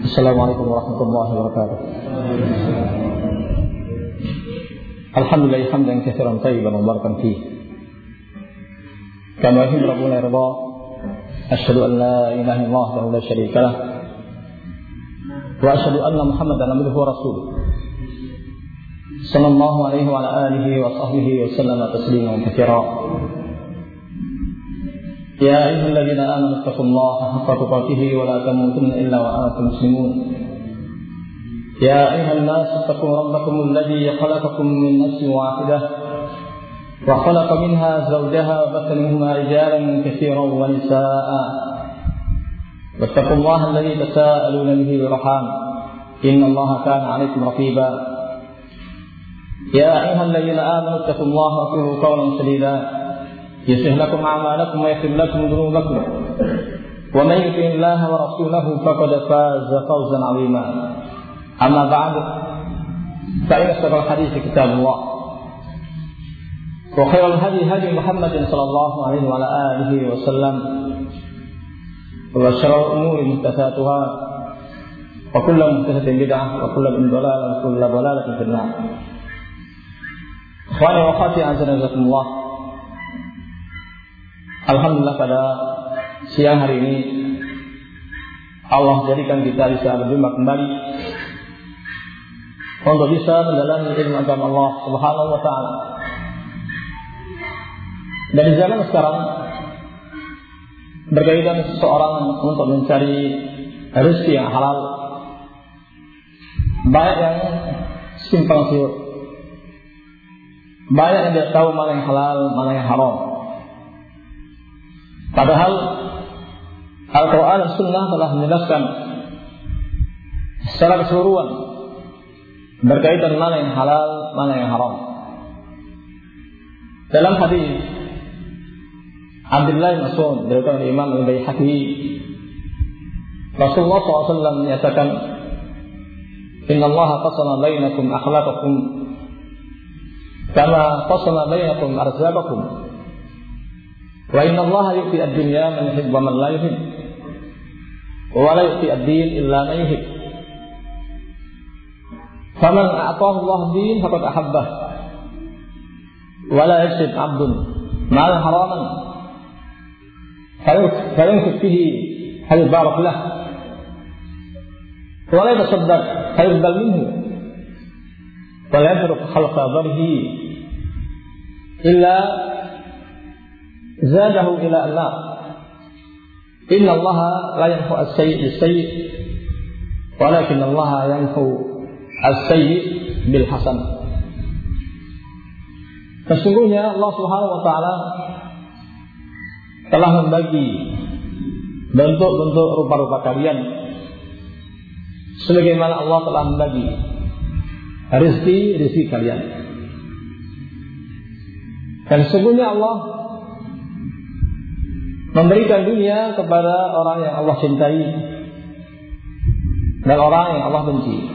Assalamualaikum warahmatullahi wabarakatuh. Alhamdulillah hamdan katsiran thayyiban mubarakan fihi. Kama yuhibbu rabbuna yarda. Asyhadu an la ilaha illallah wahdahu la syarika lah. Wa asyhadu anna Muhammadan abduhu wa rasuluh. Sallallahu alaihi wa ala alihi wa sahbihi wa sallama tasliman katsira. يا أيها الذين آمنوا اتقوا الله حق تقاته ولا تموتن إلا وأنتم مسلمون يا أيها الناس اتقوا ربكم الذي خلقكم من نفس واحدة وخلق منها زوجها وبث منهما رجالا كثيرا ونساء واتقوا الله الذي تساءلون به والأرحام إن الله كان عليكم رقيبا يا أيها الذين آمنوا اتقوا الله وقولوا قولا سديدا يصلح لكم أعمالكم ويغفر لكم ذنوبكم ومن يطع الله ورسوله فقد فاز فوزا عظيما أما بعد فإن أصدق الحديث كتاب الله وخير الهدي هدي محمد صلى الله عليه وعلى آله وسلم وشر الأمور محدثاتها وكل محدثة بدعة وكل ضلالة وكل ضلالة في النار. إخواني وأخواتي أعزكم الله. Alhamdulillah pada siang hari ini Allah jadikan kita bisa berjumpa kembali untuk bisa mendalami ilmu agama Allah Subhanahu wa taala. Dari zaman sekarang berkaitan seseorang untuk mencari rezeki yang halal, banyak yang simpang siur, banyak yang tidak tahu mana yang halal, mana yang haram. Padahal Al-Quran dan Sunnah telah menjelaskan secara keseluruhan berkaitan mana yang halal, mana yang haram. Dalam hadis Abdullah bin Mas'ud dari Imam Al-Baihaqi, Rasulullah SAW menyatakan, Inna Allah qasama bainakum akhlaqakum kama qasama bainakum arzaqakum. Wa inna Allah yu'ti ad-dunya man yuhibbu wa man la yuhib. Wa la yu'ti ad-din illa man yuhib. Faman a'tahu Allah din faqad ahabbah. Wa la yajid 'abdun mal haraman fayunfiq fihi haybarak lah. Wa la yatasaddaq hayqbal minhu. Wa la yatruk khalqa dharhi illa zadahu ila Allah. Inna Allah la yanfu as-sayyi' bis-sayyi' walakin Allah yanfu as-sayyi' bil hasan. Sesungguhnya Allah Subhanahu wa taala telah membagi bentuk-bentuk rupa-rupa kalian sebagaimana Allah telah membagi rezeki kalian. Dan sesungguhnya Allah memberikan dunia kepada orang yang Allah cintai dan orang yang Allah benci.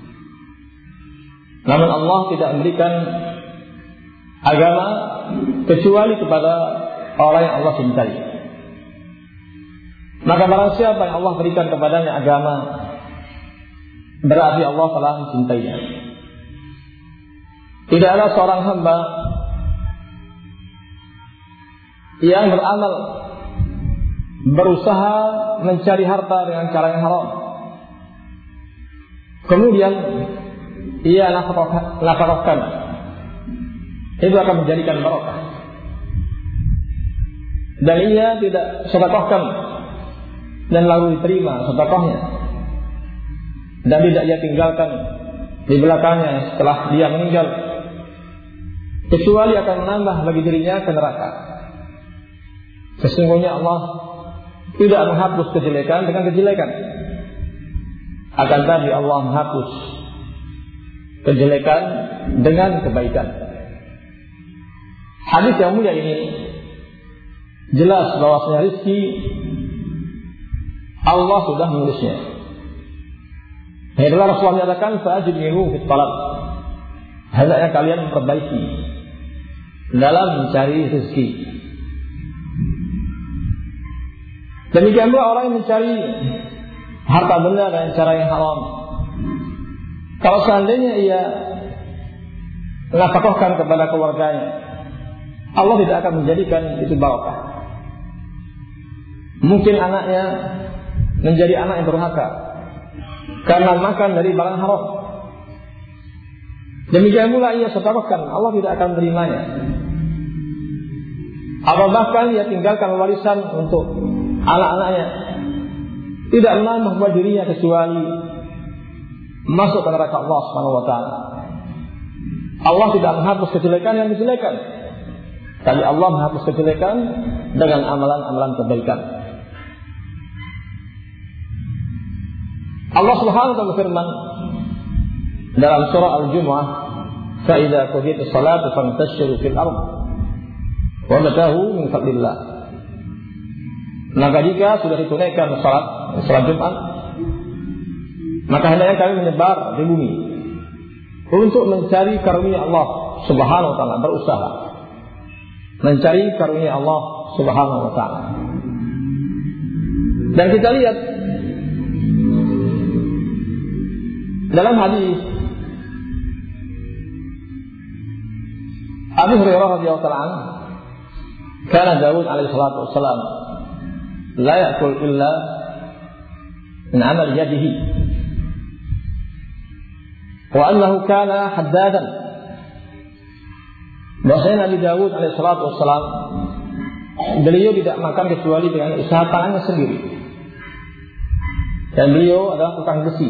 Namun Allah tidak memberikan agama kecuali kepada orang yang Allah cintai. Maka barang siapa yang Allah berikan kepadanya agama, berarti Allah telah mencintainya. Tidak ada seorang hamba yang beramal, berusaha mencari harta dengan cara yang haram, kemudian ia nafkahkan, itu akan menjadikan barokah. Dan ia tidak sedekahkan dan lalu diterima sedekahnya, dan tidak ia tinggalkan di belakangnya setelah dia meninggal, kecuali akan menambah bagi dirinya ke neraka. Sesungguhnya Allah tidak menghapus kejelekan dengan kejelekan, akan tetapi Allah menghapus kejelekan dengan kebaikan. Hadis yang mulia ini jelas bahwasanya rezeki Allah sudah menulisnya. Hendaklah Rasulullah menyatakan fa'ajmilu fit talab. Hendaknya kalian memperbaiki dalam mencari rezeki. Demikian pula orang yang mencari harta benda dengan cara yang haram. Kalau seandainya ia nafkahkan kepada keluarganya, Allah tidak akan menjadikan itu barakah. Mungkin anaknya menjadi anak yang durhaka karena makan dari barang haram. Demikian pula ia sedekahkan, Allah tidak akan menerimanya. Atau bahkan ia tinggalkan warisan untuk anak-anaknya, tidak menambah buat dirinya kecuali masuk ke neraka Allah Subhanahu wa taala. Allah tidak menghapus kejelekan yang dijelekan, tapi Allah menghapus kejelekan dengan amalan-amalan kebaikan. Allah Subhanahu wa taala berfirman dalam surah Al-Jumu'ah, "Fa idza qudiyatis salatu fantashiru fil ardh wabtahu min fadlillah." Maka jika sudah ditunaikan salat Jumat, maka hendaknya kami menyebar di bumi untuk mencari karunia Allah Subhanahu wa taala, berusaha mencari karunia Allah Subhanahu wa taala. Dan kita lihat dalam hadis Abu Hurairah radhiyallahu ta'ala anhu, kana Daud alaihi salatu wassalam la ya'kul illa min 'amal yadihi, wa annahu kana haddadan. Bahwasanya Nabi Daud alaihi salatu wassalam, beliau tidak makan kecuali dengan usaha tangannya sendiri, dan beliau adalah tukang besi.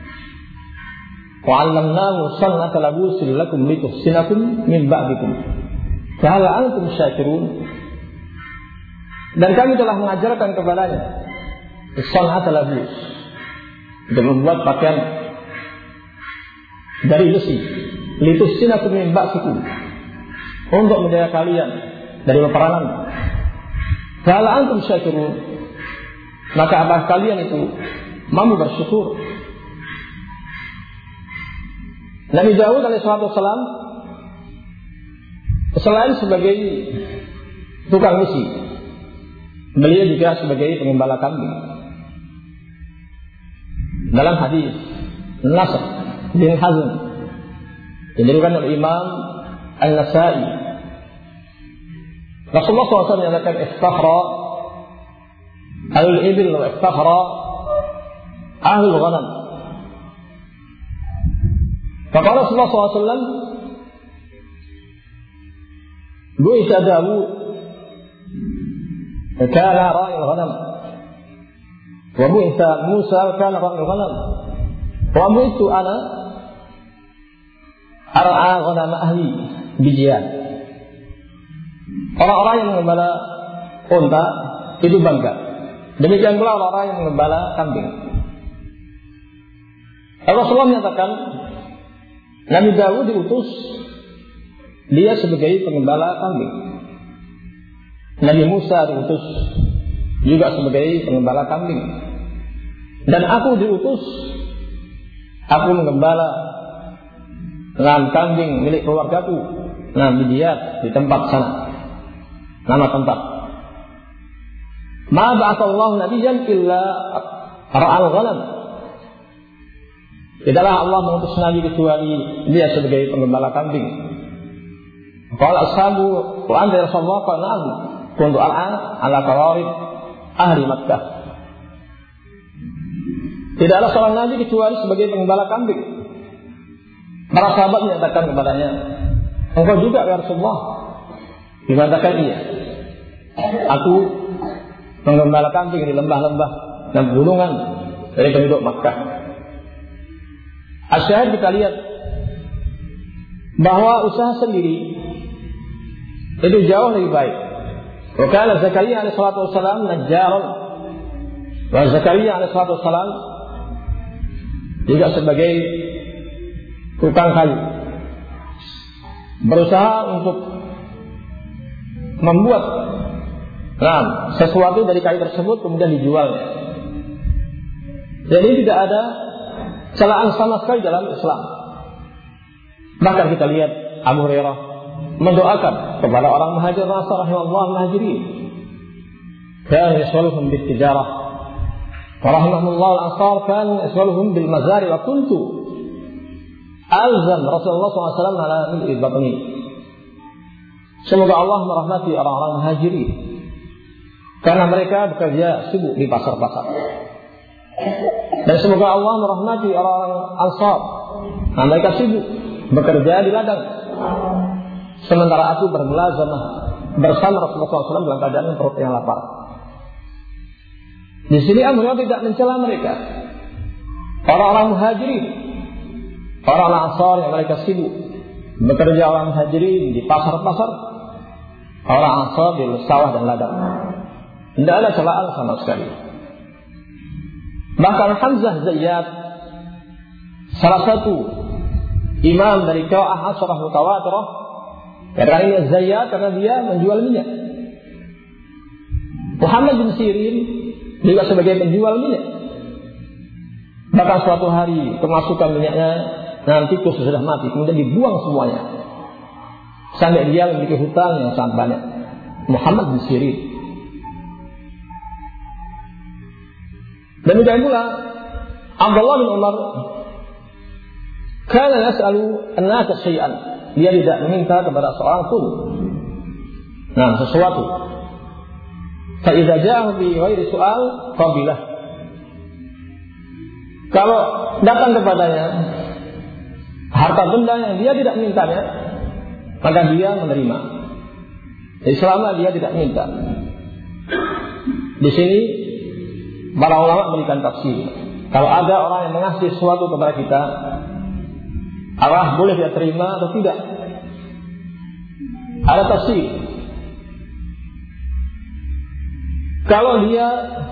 Wa 'allamnahu san'ata labusin lakum lituhsinakum min ba'dikum fa hal antum syakirun. Dan kami telah mengajarkan kepadanya san'ata labus, untuk membuat pakaian dari besi, lituhsinakum min ba'dikum, untuk menjaga kalian dari peperangan. Fa hal antum syakirun, maka apakah kalian itu mampu bersyukur? Nabi Daud alaihissalam selain sebagai tukang besi, beliau juga sebagai pengembala kambing. Dalam hadis Nasr bin Hazm yang diriwayatkan oleh Imam An-Nasa'i, Rasulullah SAW menyatakan istakhra ahlul ibil wa istakhra ahlul ghanam. Kata Rasulullah SAW, bu'itha Dawud kana ra'il ghanam, wa bu'itha Musa kana ra'il ghanam, wa bu'ithu ana ar'a ghanam ahli bijiyad. Orang-orang yang mengembala unta itu bangga. Demikian pula orang-orang yang mengembala kambing. Rasulullah menyatakan Nabi Daud diutus dia sebagai pengembala kambing. Nabi Musa diutus juga sebagai pengembala kambing. Dan aku diutus, aku mengembala kambing milik keluargaku, Nabi dia di tempat sana. Nama tempat. Ma ba'athallahu nabiyyan illa ra'al ghanam. Tidaklah Allah mengutus Nabi kecuali dia sebagai pengembala kambing. Qala ashabu wa anta Rasulullah qala na'am kuntu al'an ala qawarib ahli Makkah. Tidaklah seorang Nabi kecuali sebagai pengembala kambing. Para sahabat menyatakan kepadanya, engkau juga ya Rasulullah? Dikatakan iya. Aku pengembala kambing di lembah-lembah dan gunungan dari penduduk Makkah. Asyahid kita lihat bahwa usaha sendiri itu jauh lebih baik. Wa kana Zakaria alaihi salatu wassalam najjaran, wa Zakaria alaihi salatu wassalam juga sebagai tukang kayu, berusaha untuk membuat sesuatu dari kayu tersebut kemudian dijualnya. Jadi tidak ada celaan sama sekali dalam Islam. Bahkan kita lihat Abu Hurairah mendoakan kepada orang muhajir Ansar rahimahullah muhajirin, kana yashghaluhum bit-tijarah Rahimahullah al-Ansar kan yaswaluhum bil mazari wa kuntu alzam Rasulullah SAW ala mil'i batni. Semoga Allah merahmati orang-orang Muhajirin karena mereka bekerja sibuk di pasar-pasar. Dan semoga Allah merahmati orang-orang Ansar. Nah, mereka sibuk bekerja di ladang. Sementara aku bermulazamah bersama Rasulullah SAW dalam keadaan perut yang lapar. Di sini Amr tidak mencela mereka. Orang-orang Muhajirin, orang-orang Ansar yang mereka sibuk bekerja, orang Muhajirin di pasar-pasar, orang Ansar di sawah dan ladang. Tidak ada celaan sama sekali. Bahkan Hamzah Zayyad, salah satu imam dari qiraah Asyrah Mutawatirah, karena Zayyad karena dia menjual minyak. Muhammad bin Sirin juga sebagai penjual minyak. Bahkan suatu hari kemasukan minyaknya nanti tikus sudah mati, kemudian dibuang semuanya. Sampai dia memiliki hutang yang sangat banyak. Muhammad bin Sirin. Demikian pula Abdullah bin Umar kana yas'alu an-nas syai'an. Dia tidak meminta kepada seorang pun sesuatu. Fa idza jaa'a bi ghairi su'al qabilah. Kalau datang kepadanya harta benda yang dia tidak mintanya, maka dia menerima. Jadi selama dia tidak minta. Di sini para ulama memberikan tafsir. Kalau ada orang yang mengasih sesuatu kepada kita, Allah boleh dia terima atau tidak? Ada tafsir. Kalau dia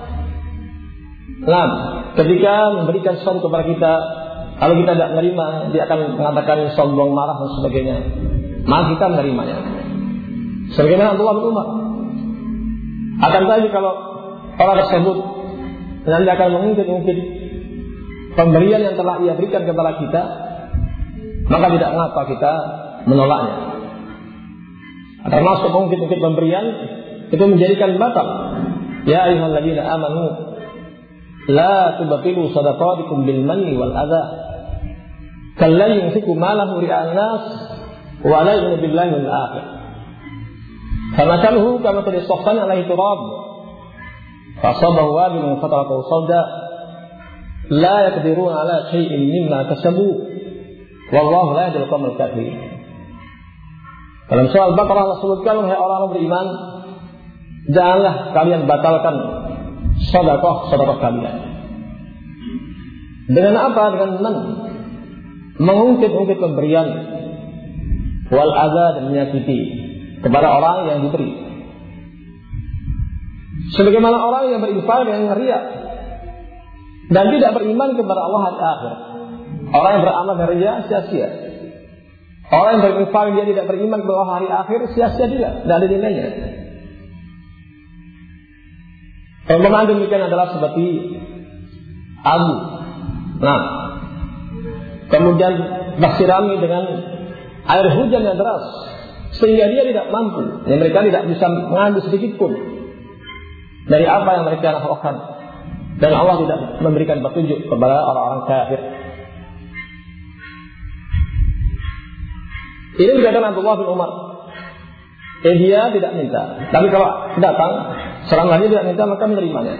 ketika memberikan sesuatu kepada kita, kalau kita tidak menerima, dia akan mengatakan sombong, marah dan sebagainya. Maka kita menerimanya. Sebagaimana Abdullah bin Umar. Akan tetapi kalau orang tersebut nanti akan mengungkit pemberian yang telah ia berikan kepada kita, maka tidak mengapa kita menolaknya. Termasuk mengungkit pemberian itu menjadikan batal. Ya ayyuhalladzina amanu la tubtilu shadaqatikum bil manni wal adha kalladzi yunfiqu malahu ri'an nas wa la yu'minu billahi wal akhir. Famathaluhu kamathali saffan 'alaihi turab fasabahu wabilun fatarakahu sawda la yaqdiruna 'ala shay'in mimma kasabu wallahu la yahdil qawmal kafirin. Dalam surah Al-Baqarah Allah sebutkan, wahai orang-orang beriman, janganlah kalian batalkan sedekah kalian. Dengan apa? Dengan mengungkit pemberian wal adza dan menyakiti kepada orang yang diberi. Sebagaimana orang yang berinfak dengan riya dan tidak beriman kepada Allah hari akhir. Orang yang beramal dengan riya sia-sia. Orang yang berinfak dia tidak beriman kepada Allah hari akhir sia-sia juga, tidak ada nilainya. Perumpamaan demikian adalah seperti abu. Kemudian disirami dengan air hujan yang deras sehingga dia tidak mampu, dan mereka tidak bisa mengambil sedikit pun dari apa yang mereka lakukan, dan Allah tidak memberikan petunjuk kepada orang-orang kafir. Ini dikatakan Abdullah bin Umar. Dia tidak minta, tapi kalau datang selama dia tidak minta maka menerimanya.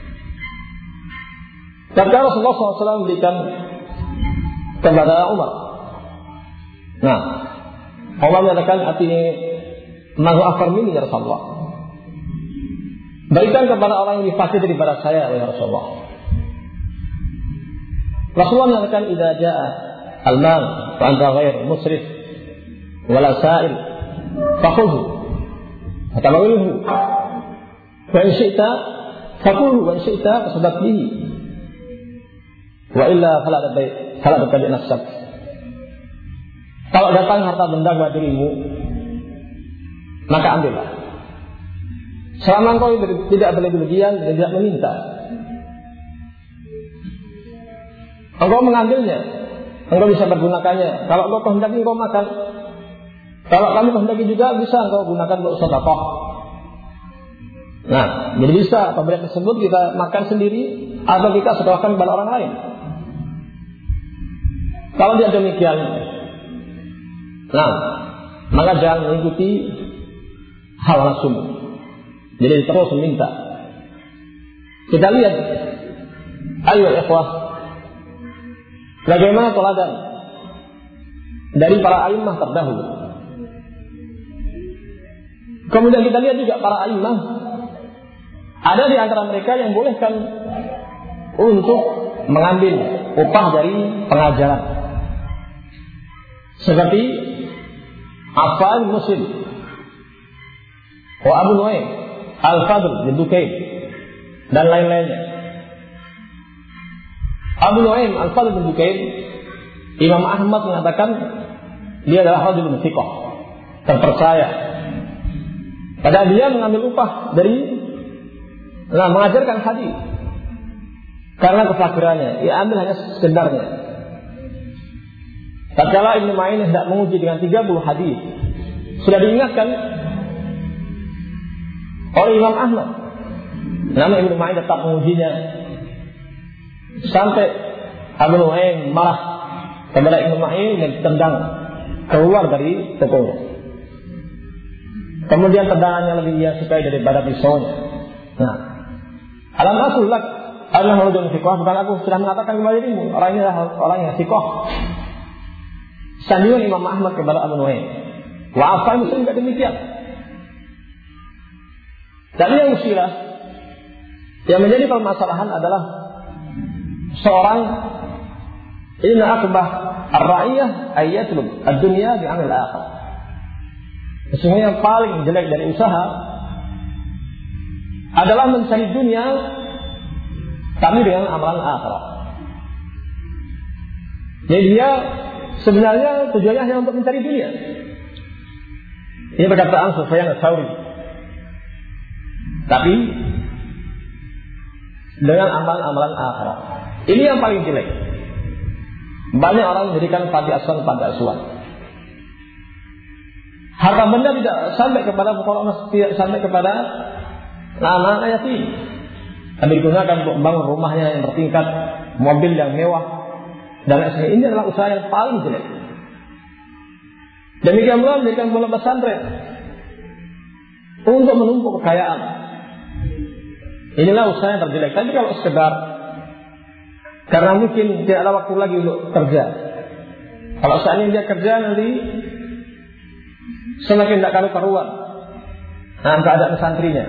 Karena Rasulullah SAW memberikan kepada Umar. Umar menyatakan atini mahu afar minni ya Rasulullah. Berikan kepada orang yang lebih fasih daripada saya ya Rasulullah. Rasulullah menyatakan idza jaa al-mal wa anta ghair musrif wala sa'il fakhudhu fatamawilhu wa in syi'ta fakulhu wa in syi'ta fasaddaq bihi wa illa fala tabi nafsak. Kalau datang harta benda kepada dirimu, maka ambillah. Selama engkau tidak berlebihan dan tidak meminta, engkau mengambilnya, engkau bisa menggunakannya. Kalau engkau kehendaki engkau makan, kalau kamu kehendaki juga bisa engkau gunakan untuk sedekah. Jadi bisa pemberian tersebut kita makan sendiri atau kita sedekahkan kepada orang lain. Kalau dia demikian, maka jangan mengikuti hal nafsu. Jadi terus meminta. Kita lihat, ayo ikhwah, bagaimana teladan dari para a'immah terdahulu. Kemudian kita lihat juga para a'immah, ada di antara mereka yang bolehkan untuk mengambil upah dari pengajaran, seperti Affan Muslim, Abu Nuaim, Al-Fadl bin Dukain, dan lain-lainnya. Abu Nuaim, Al-Fadl bin Dukain, Imam Ahmad mengatakan dia adalah rajulun thiqah, terpercaya. Padahal dia mengambil upah dari mengajarkan hadis karena kefakirannya, ia ambil hanya sekedarnya. Tatkala Ibnu Ma'in hendak menguji dengan 30 hadis, sudah diingatkan oleh Imam Ahmad, namun Ibnu Ma'in tetap mengujinya sampai Abu Nuaim marah kepada Ibnu Ma'in dan ditendang keluar dari tokonya. Kemudian tendangannya lebih ia sukai daripada pisaunya. Alam aqul lak annahu rajulun thiqah, bukan aku sudah mengatakan kepada dirimu orang ini adalah orang yang thiqah. Sanjungan Imam Ahmad kepada Abu Nuaim. Wa Affan Muslim juga demikian. Dan yang usilah yang menjadi permasalahan adalah seorang inna akbah ar-ra'iyah ayatlub ad-dunya bi'amal akhir. Sesungguhnya yang paling jelek dari usaha adalah mencari dunia tapi dengan amalan akhirat. Jadi dia sebenarnya tujuannya hanya untuk mencari dunia. Ini perkataan Sufyan Ats-Tsauri. Tapi dengan amalan-amalan akhirat. Ini yang paling jelek. Banyak orang menjadikan panti asuhan panti asuhan. Harta benda tidak sampai kepada fuqara, tidak sampai kepada anak-anak yatim. Tapi digunakan untuk membangun rumahnya yang bertingkat, mobil yang mewah, dan lain-lain. Ini adalah usaha yang paling jelek. Demikian pula menjadikan pondok pesantren untuk menumpuk kekayaan. Inilah usaha yang terjelek. Tapi kalau sekedar karena mungkin tidak ada waktu lagi untuk kerja, kalau seandainya dia kerja nanti semakin tidak karu-karuan keadaan santrinya.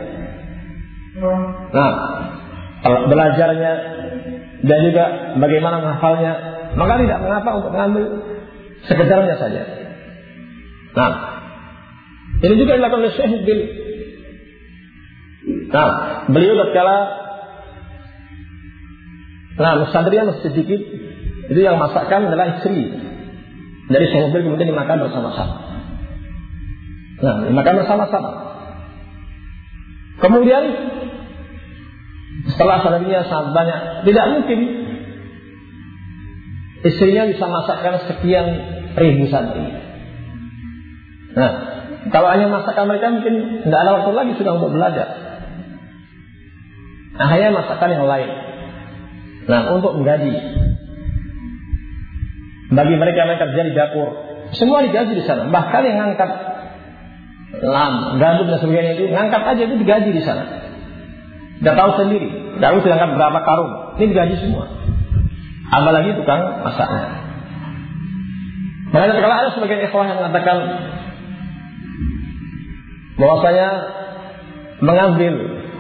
Belajarnya dan juga bagaimana menghafalnya, maka tidak mengapa untuk mengambil sekedarnya saja. Ini juga dilakukan oleh Syekh Mubil. Beliau tatkala musadriya masih sedikit, itu yang masakkan adalah istri dari Syekh Mubil, kemudian dimakan bersama-sama. Dimakan bersama-sama. Kemudian setelah santrinya sangat banyak, tidak mungkin istrinya bisa masakkan sekian ribu santri. Kalau hanya masakan mereka mungkin tidak ada waktu lagi sudah untuk belajar. Akhirnya masakan yang lain. Untuk menggaji. Bagi mereka yang kerja di dapur, semua digaji di sana. Bahkan yang ngangkat gandum dan sebagainya itu, ngangkat aja itu digaji di sana. Tidak tahu sendiri, tidak tahu sedangkan berapa karung. Ini digaji semua. Apalagi tukang masaknya. Makanya kalau ada sebagian ikhwah yang mengatakan bahwasanya mengambil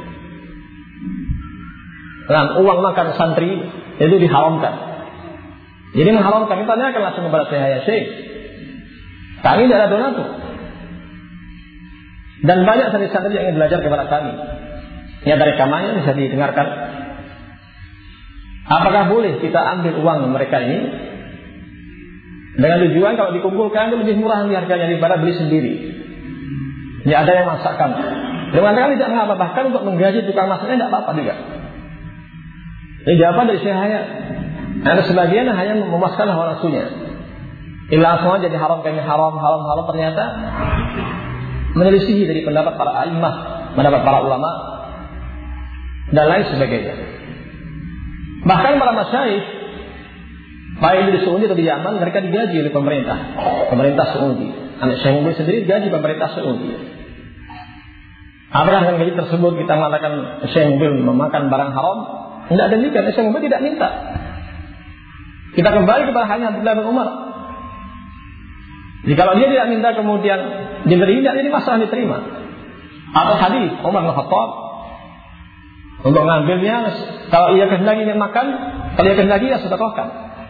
uang makan santri itu diharamkan. Jadi mengharamkan, ditanyakan langsung kepada saya, Syekh, kami tidak ada donatur. Dan banyak santri-santri yang ingin belajar kepada kami. Ya, dari kamarnya bisa didengarkan. Apakah boleh kita ambil uang mereka ini dengan tujuan kalau dikumpulkan itu lebih murah harganya daripada beli sendiri? Ya, ada yang masakkan. Dengan kali tidak mengapa, bahkan untuk menggaji tukang masaknya tidak apa-apa juga. Ini jawaban dari Syekh Hayat. Ada sebagian yang hanya memuaskan hawa nafsunya. Illa semua jadi haram, kami haram, ternyata menyelisihi dari pendapat para a'immah, pendapat para ulama dan lain sebagainya. Bahkan para masyayikh, baik di Saudi atau di Yaman, mereka digaji oleh pemerintah Saudi. Anak Syekh Mukbil sendiri digaji pemerintah Saudi. Apakah dengan gaji tersebut kita mengatakan Syekh Mukbil memakan barang haram? Tidak demikian. Syekh Mukbil tidak minta. Kita kembali kepada hanya Abdullah bin Umar. Jadi kalau dia tidak minta kemudian diberi, tidak jadi masalah diterima. Atau hadis Umar bin Khattab untuk mengambilnya, kalau ia kehendaki dia makan, kalau ia kehendaki dia sedekahkan.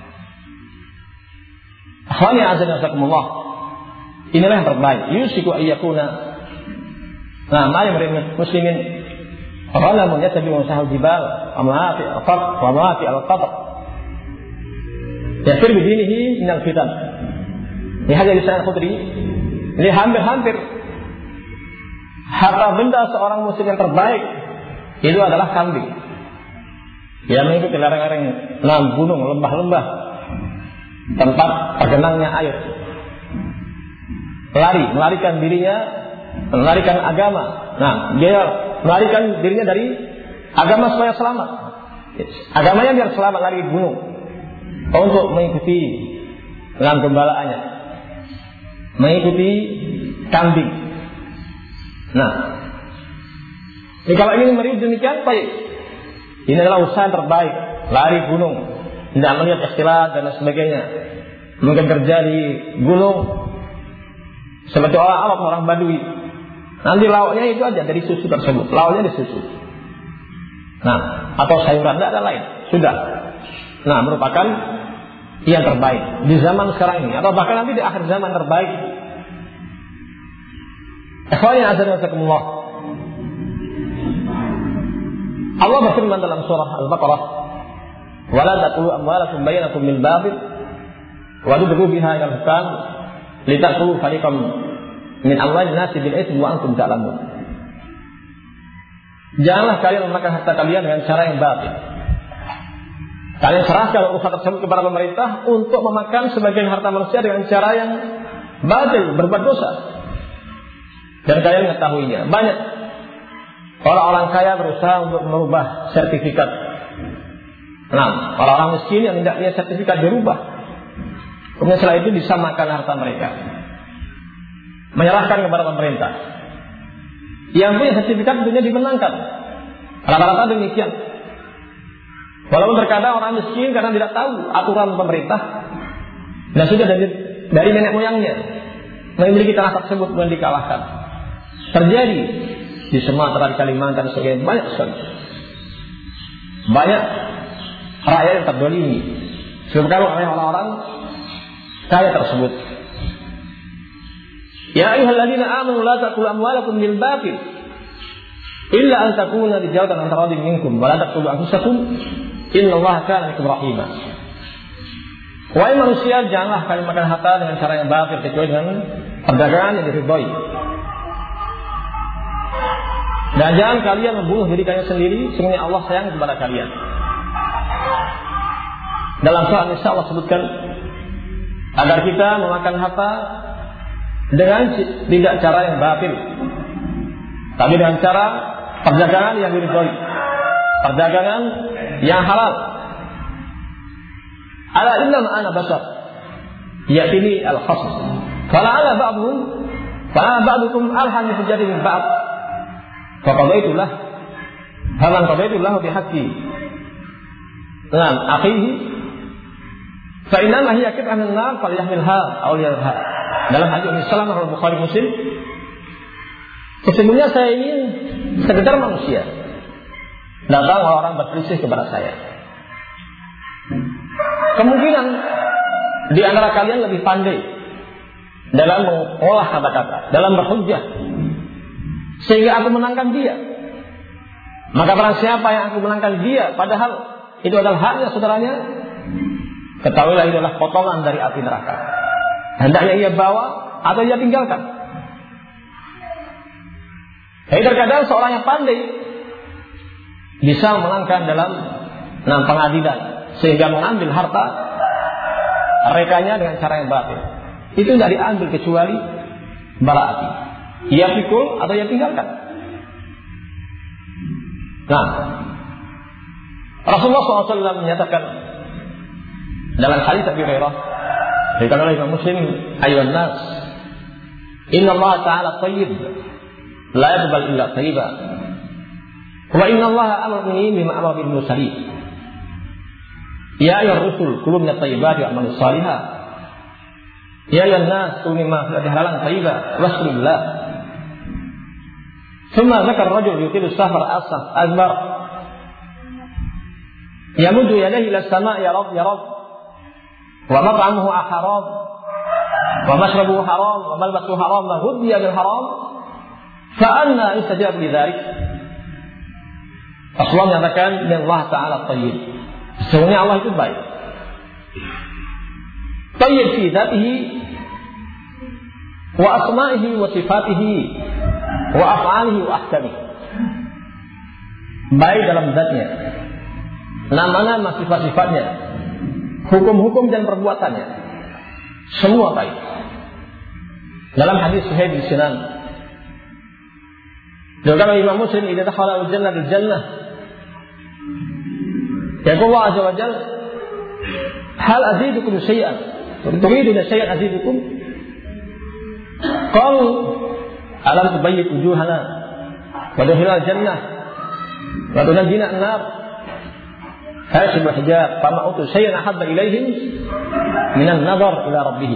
Akhwani azza wa jalla, inilah yang terbaik. Yusiku ayyakuna. Nah, mari muslimin ghalamun yattabi'u sahal jibal wa ma'afi al-qat wa ma'afi al-qat. Yasir bidinihi minal fitan. Ini hadis Sa'id Khudri. Ini hampir-hampir harta benda seorang muslim yang terbaik itu adalah kambing. Dia mengikuti lereng-lereng gunung, lembah-lembah, tempat tergenangnya air. Melarikan dirinya, melarikan agama. Nah, dia melarikan dirinya dari agama supaya selamat. Agamanya biar selamat, lari gunung untuk mengikuti dengan gembalaannya, mengikuti kambing. Nah, jadi kalau ingin meriu demikian, baik. Ini adalah usaha yang terbaik. Lari gunung, tidak melihat istilah dan sebagainya. Mungkin kerja di gunung seperti orang Arab, orang Badui. Nanti lauknya itu aja dari susu tersebut. Lauknya di susu. Nah, atau sayuran, tidak ada lain. Sudah. Nah, merupakan yang terbaik di zaman sekarang ini, atau bahkan nanti di akhir zaman terbaik. Ikhwani azza wa jalla, Allah berfirman dalam surah Al-Baqarah, "Wala taqulu amwalakum bainakum bil batil wa tudru biha ila al-hukam litakulu fariqam min amwalin nasi bil itsmi wa antum ta'lamun." Janganlah kalian memakan harta kalian dengan cara yang batil. Kalian serahkan urusan tersebut kepada pemerintah untuk memakan sebagian harta manusia dengan cara yang batil, berbuat dosa. Dan kalian mengetahuinya. Banyak orang-orang kaya berusaha untuk merubah sertifikat. Nah, orang-orang miskin yang tidak punya sertifikat dirubah. Kemudian setelah itu disamakan harta mereka, menyerahkan kepada pemerintah. Yang punya sertifikat tentunya dimenangkan. Rata-rata demikian. Walaupun terkadang orang miskin karena tidak tahu aturan pemerintah dan sudah dari nenek moyangnya memiliki tanah tersebut kemudian dikalahkan. Terjadi di Sumatera, di Kalimantan, sebagainya, banyak sekali. Banyak rakyat yang terdolimi disebabkan oleh orang-orang kaya tersebut. Ya ayyuhalladzina amanu la ta'kulu amwalakum bil batil illa an takuna tijaratan an taradin minkum wa la taqtulu anfusakum innallaha kana bikum rahima. Wahai manusia, janganlah kalian makan harta dengan cara yang batil kecuali dengan perdagangan yang diridhoi. Dan jangan kalian membunuh diri kalian sendiri, sesungguhnya Allah sayang kepada kalian. Dalam surah An-Nisa Allah sebutkan agar kita memakan harta dengan tidak cara yang batil, tapi dengan cara perdagangan yang diridhoi, perdagangan yang halal. Ala innama ana bashar ya'tini al-khasm fala ba'dukum alhan fi jadi min ba'd faqadaitulah faman qadaitulahu bihaqqi lan akhihi fa inna ma hiya qit'atun nar falyahmilha aw liyarha. Dalam hadis Nabi sallallahu alaihi Bukhari Muslim, sesungguhnya saya ini sekedar manusia, datang orang berselisih kepada saya. Kemungkinan di antara kalian lebih pandai dalam mengolah kata-kata, dalam berhujjah, sehingga aku menangkan dia. Maka barang siapa yang aku menangkan dia, padahal itu adalah haknya saudaranya, ketahuilah itu adalah potongan dari api neraka. Hendaknya ia bawa atau ia tinggalkan. Jadi terkadang seorang yang pandai bisa menangkan dalam pengadilan, sehingga mengambil harta rekanya dengan cara yang batil. Itu tidak diambil kecuali bara api. Ia pikul atau ia tinggalkan. Nah, Rasulullah SAW menyatakan dalam hadits Abi Hurairah diriwayatkan oleh Imam Muslim, "Ayyuhan nas, inna Allah ta'ala thayyib, la yaqbal illa thayyiba. Wa inna Allah amarni bima amara bil mursalin. Ya ayyuhar rusul, kulu minat thayyibati wa'malus shalihan. Ya ayyuhan nas, kulu mimma fi halalan thayyiba wasbillah." Thumma dzakara rajul yutilu safar asaf akbar yamuddu yadayhi ila as-sama' ya Rabb ya Rabb, wa mat'amuhu haram wa mashrabuhu haram wa malbasuhu haram wa ghudhiya bil haram, fa anna yustajab li dzalik. Rasulullah menyatakan Allah Ta'ala thayyib, sesungguhnya Allah itu baik. Thayyib fi dzatihi wa asma'ihi wa sifatihi wa af'alihi wa ahkamihi. Baik dalam zatnya, nama-nama, sifat-sifatnya, hukum-hukum dan perbuatannya, semua baik. Dalam hadis Sahih bin Sinan dikatakan Imam Muslim, "Idza dakhala al-jannah bil jannah, yaqulu Allah azza wa jalla, hal azidukum syai'an? Turiduna syai'an azidukum?" Qalu, "Alam tubayyit wujuhana wa dukhilal jannah wa tunajjina an-nar?" Hasib al-hijab, fama utu syai'an ahabba ilaihim minan nazar ila rabbih.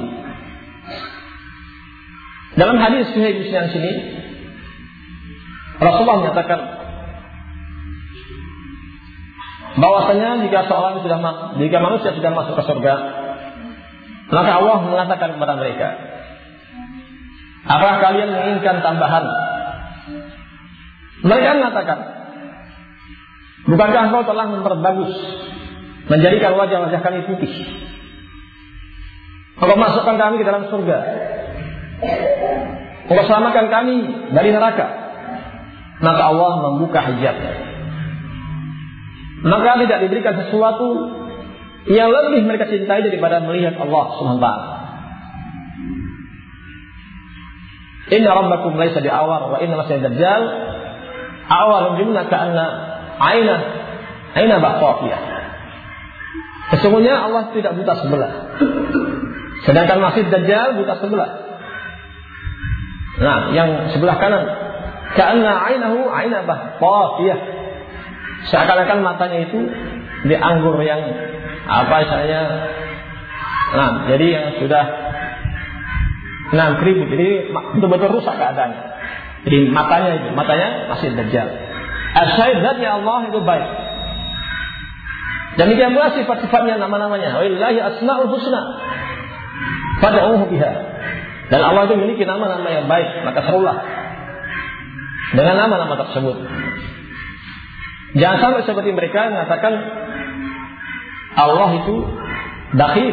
Dalam hadis Sahih Muslim sini Rasulullah menyatakan bahwasanya jika manusia sudah masuk ke surga, maka Allah mengatakan kepada mereka, "Apakah kalian menginginkan tambahan?" Mereka mengatakan, "Bukankah engkau telah memperbagus, menjadikan wajah-wajah kami putih? Engkau masukkan kami ke dalam surga. Engkau selamatkan kami dari neraka." Maka Allah membuka hijab. Maka tidak diberikan sesuatu yang lebih mereka cintai daripada melihat Allah Subhanahu wa taala. "Inna rabbakum laisa bi'awar wa inna masih dajjal awar jumna ka'anna aina baqafiyah." Sesungguhnya Allah tidak buta sebelah, sedangkan Masih Dajjal buta sebelah. Nah, yang sebelah kanan, ka'anna ainahu aina baqafiyah, seakan-akan matanya itu dianggur yang misalnya, jadi yang sudah keribut, jadi betul-betul rusak keadaannya. Jadi matanya Masih Dajjal. As-syahid zatnya Allah itu baik. Demikian pula sifat-sifatnya, nama-namanya. Walillahi asma'ul husna fad'uuhu biha. Dan Allah itu memiliki nama-nama yang baik, maka serulah dengan nama-nama tersebut. Jangan sampai seperti mereka mengatakan Allah itu bakhil.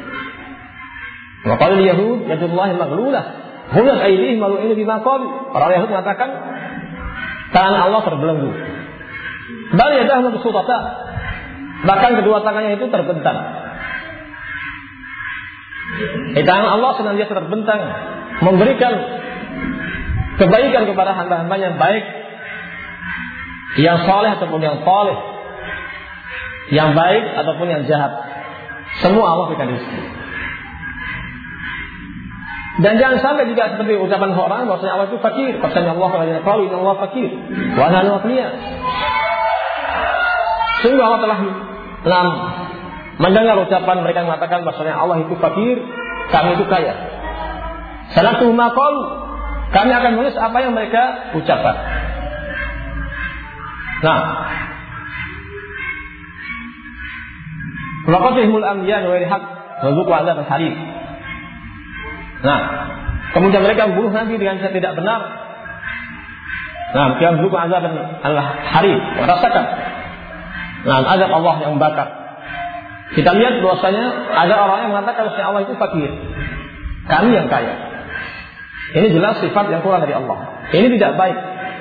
Wa qala al-yahud yadullahi maghlulah, hullat aydihim wa lu'inu bima qalu. Orang Yahudi mengatakan tangan Allah terbelenggu. Bal yadahu mabsuutatan, bahkan kedua tangannya itu terbentang. Tangan Allah senantiasa terbentang, memberikan kebaikan kepada hamba-hamba yang baik, yang saleh ataupun yang saleh, yang baik ataupun yang jahat. Semua Allah berikan rezeki. Dan jangan sampai juga seperti ucapan orang bahwasanya Allah itu fakir. Bahwasanya Allah kalau inna Allah fakir wa nahnu aghniya. Sungguh Allah telah mendengar ucapan mereka yang mengatakan bahwasanya Allah itu fakir, kami itu kaya. Salatu ma qalu, kami akan menulis apa yang mereka ucapkan. Nah, waqatihul anbiya wa haq wa zuqu azab al-harim. Nah, kemudian mereka membunuh Nabi dengan tidak benar. Nah, mereka zuqu azab al-harim, rasakan azab Allah yang membakar. Kita lihat bahwasanya ada orang yang mengatakan bahwa Allah itu fakir, kami yang kaya. Ini jelas sifat yang kurang dari Allah. Ini tidak baik.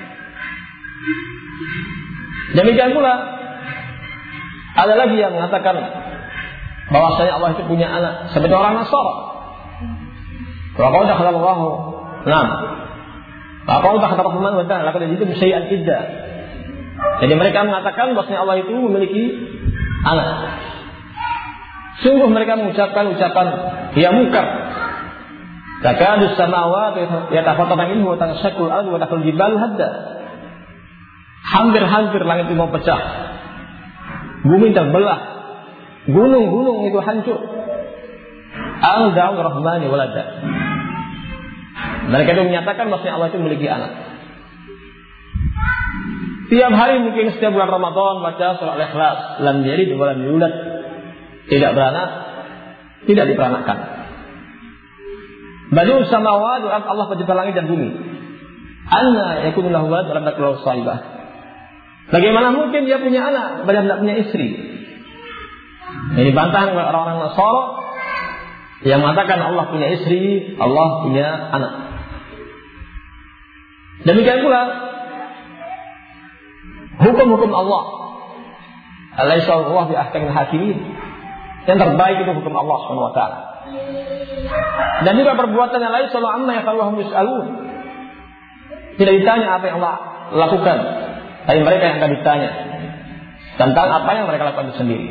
Demikian pula ada lagi yang mengatakan bahwasanya Allah itu punya anak, seperti orang Nasara. Wa qala dakhalallahu Wa qala dakhala rahman wa ta'ala laqad jitum syai'an idda. Jadi mereka mengatakan bahwasanya Allah itu memiliki anak. Sungguh mereka mengucapkan ucapan yang mungkar. Takadu samawati yatafattarna minhu wa tanshaqqu al-ardu wa takhruju al-jibalu hadda. Hampir-hampir langit itu mau pecah. Bumi terbelah. Gunung-gunung itu hancur. Al-da'u rahmani walada. Mereka itu menyatakan bahwasanya Allah itu memiliki anak. Tiap hari mungkin setiap bulan Ramadan baca surah Al-Ikhlas, lam yalid wa lam yulad. Tidak beranak, tidak diperanakkan. Badi'us samawati wal ardh, Allah pencipta langit dan bumi. Anna yakunu lahu walad wa lam takul lahu sahibah. Bagaimana mungkin dia punya anak padahal tidak punya istri? Ini bantahan oleh orang-orang Nasara yang mengatakan Allah punya istri, Allah punya anak. Demikian pula hukum-hukum Allah. Alaysa Allah bi ahkamil hakimin. Yang terbaik itu hukum Allah Subhanahu wa taala. Dan juga perbuatan yang lain selalu amma yaqulun yus'alun. Tidak ditanya apa yang Allah lakukan, tapi mereka yang akan ditanya tentang apa yang mereka lakukan sendiri.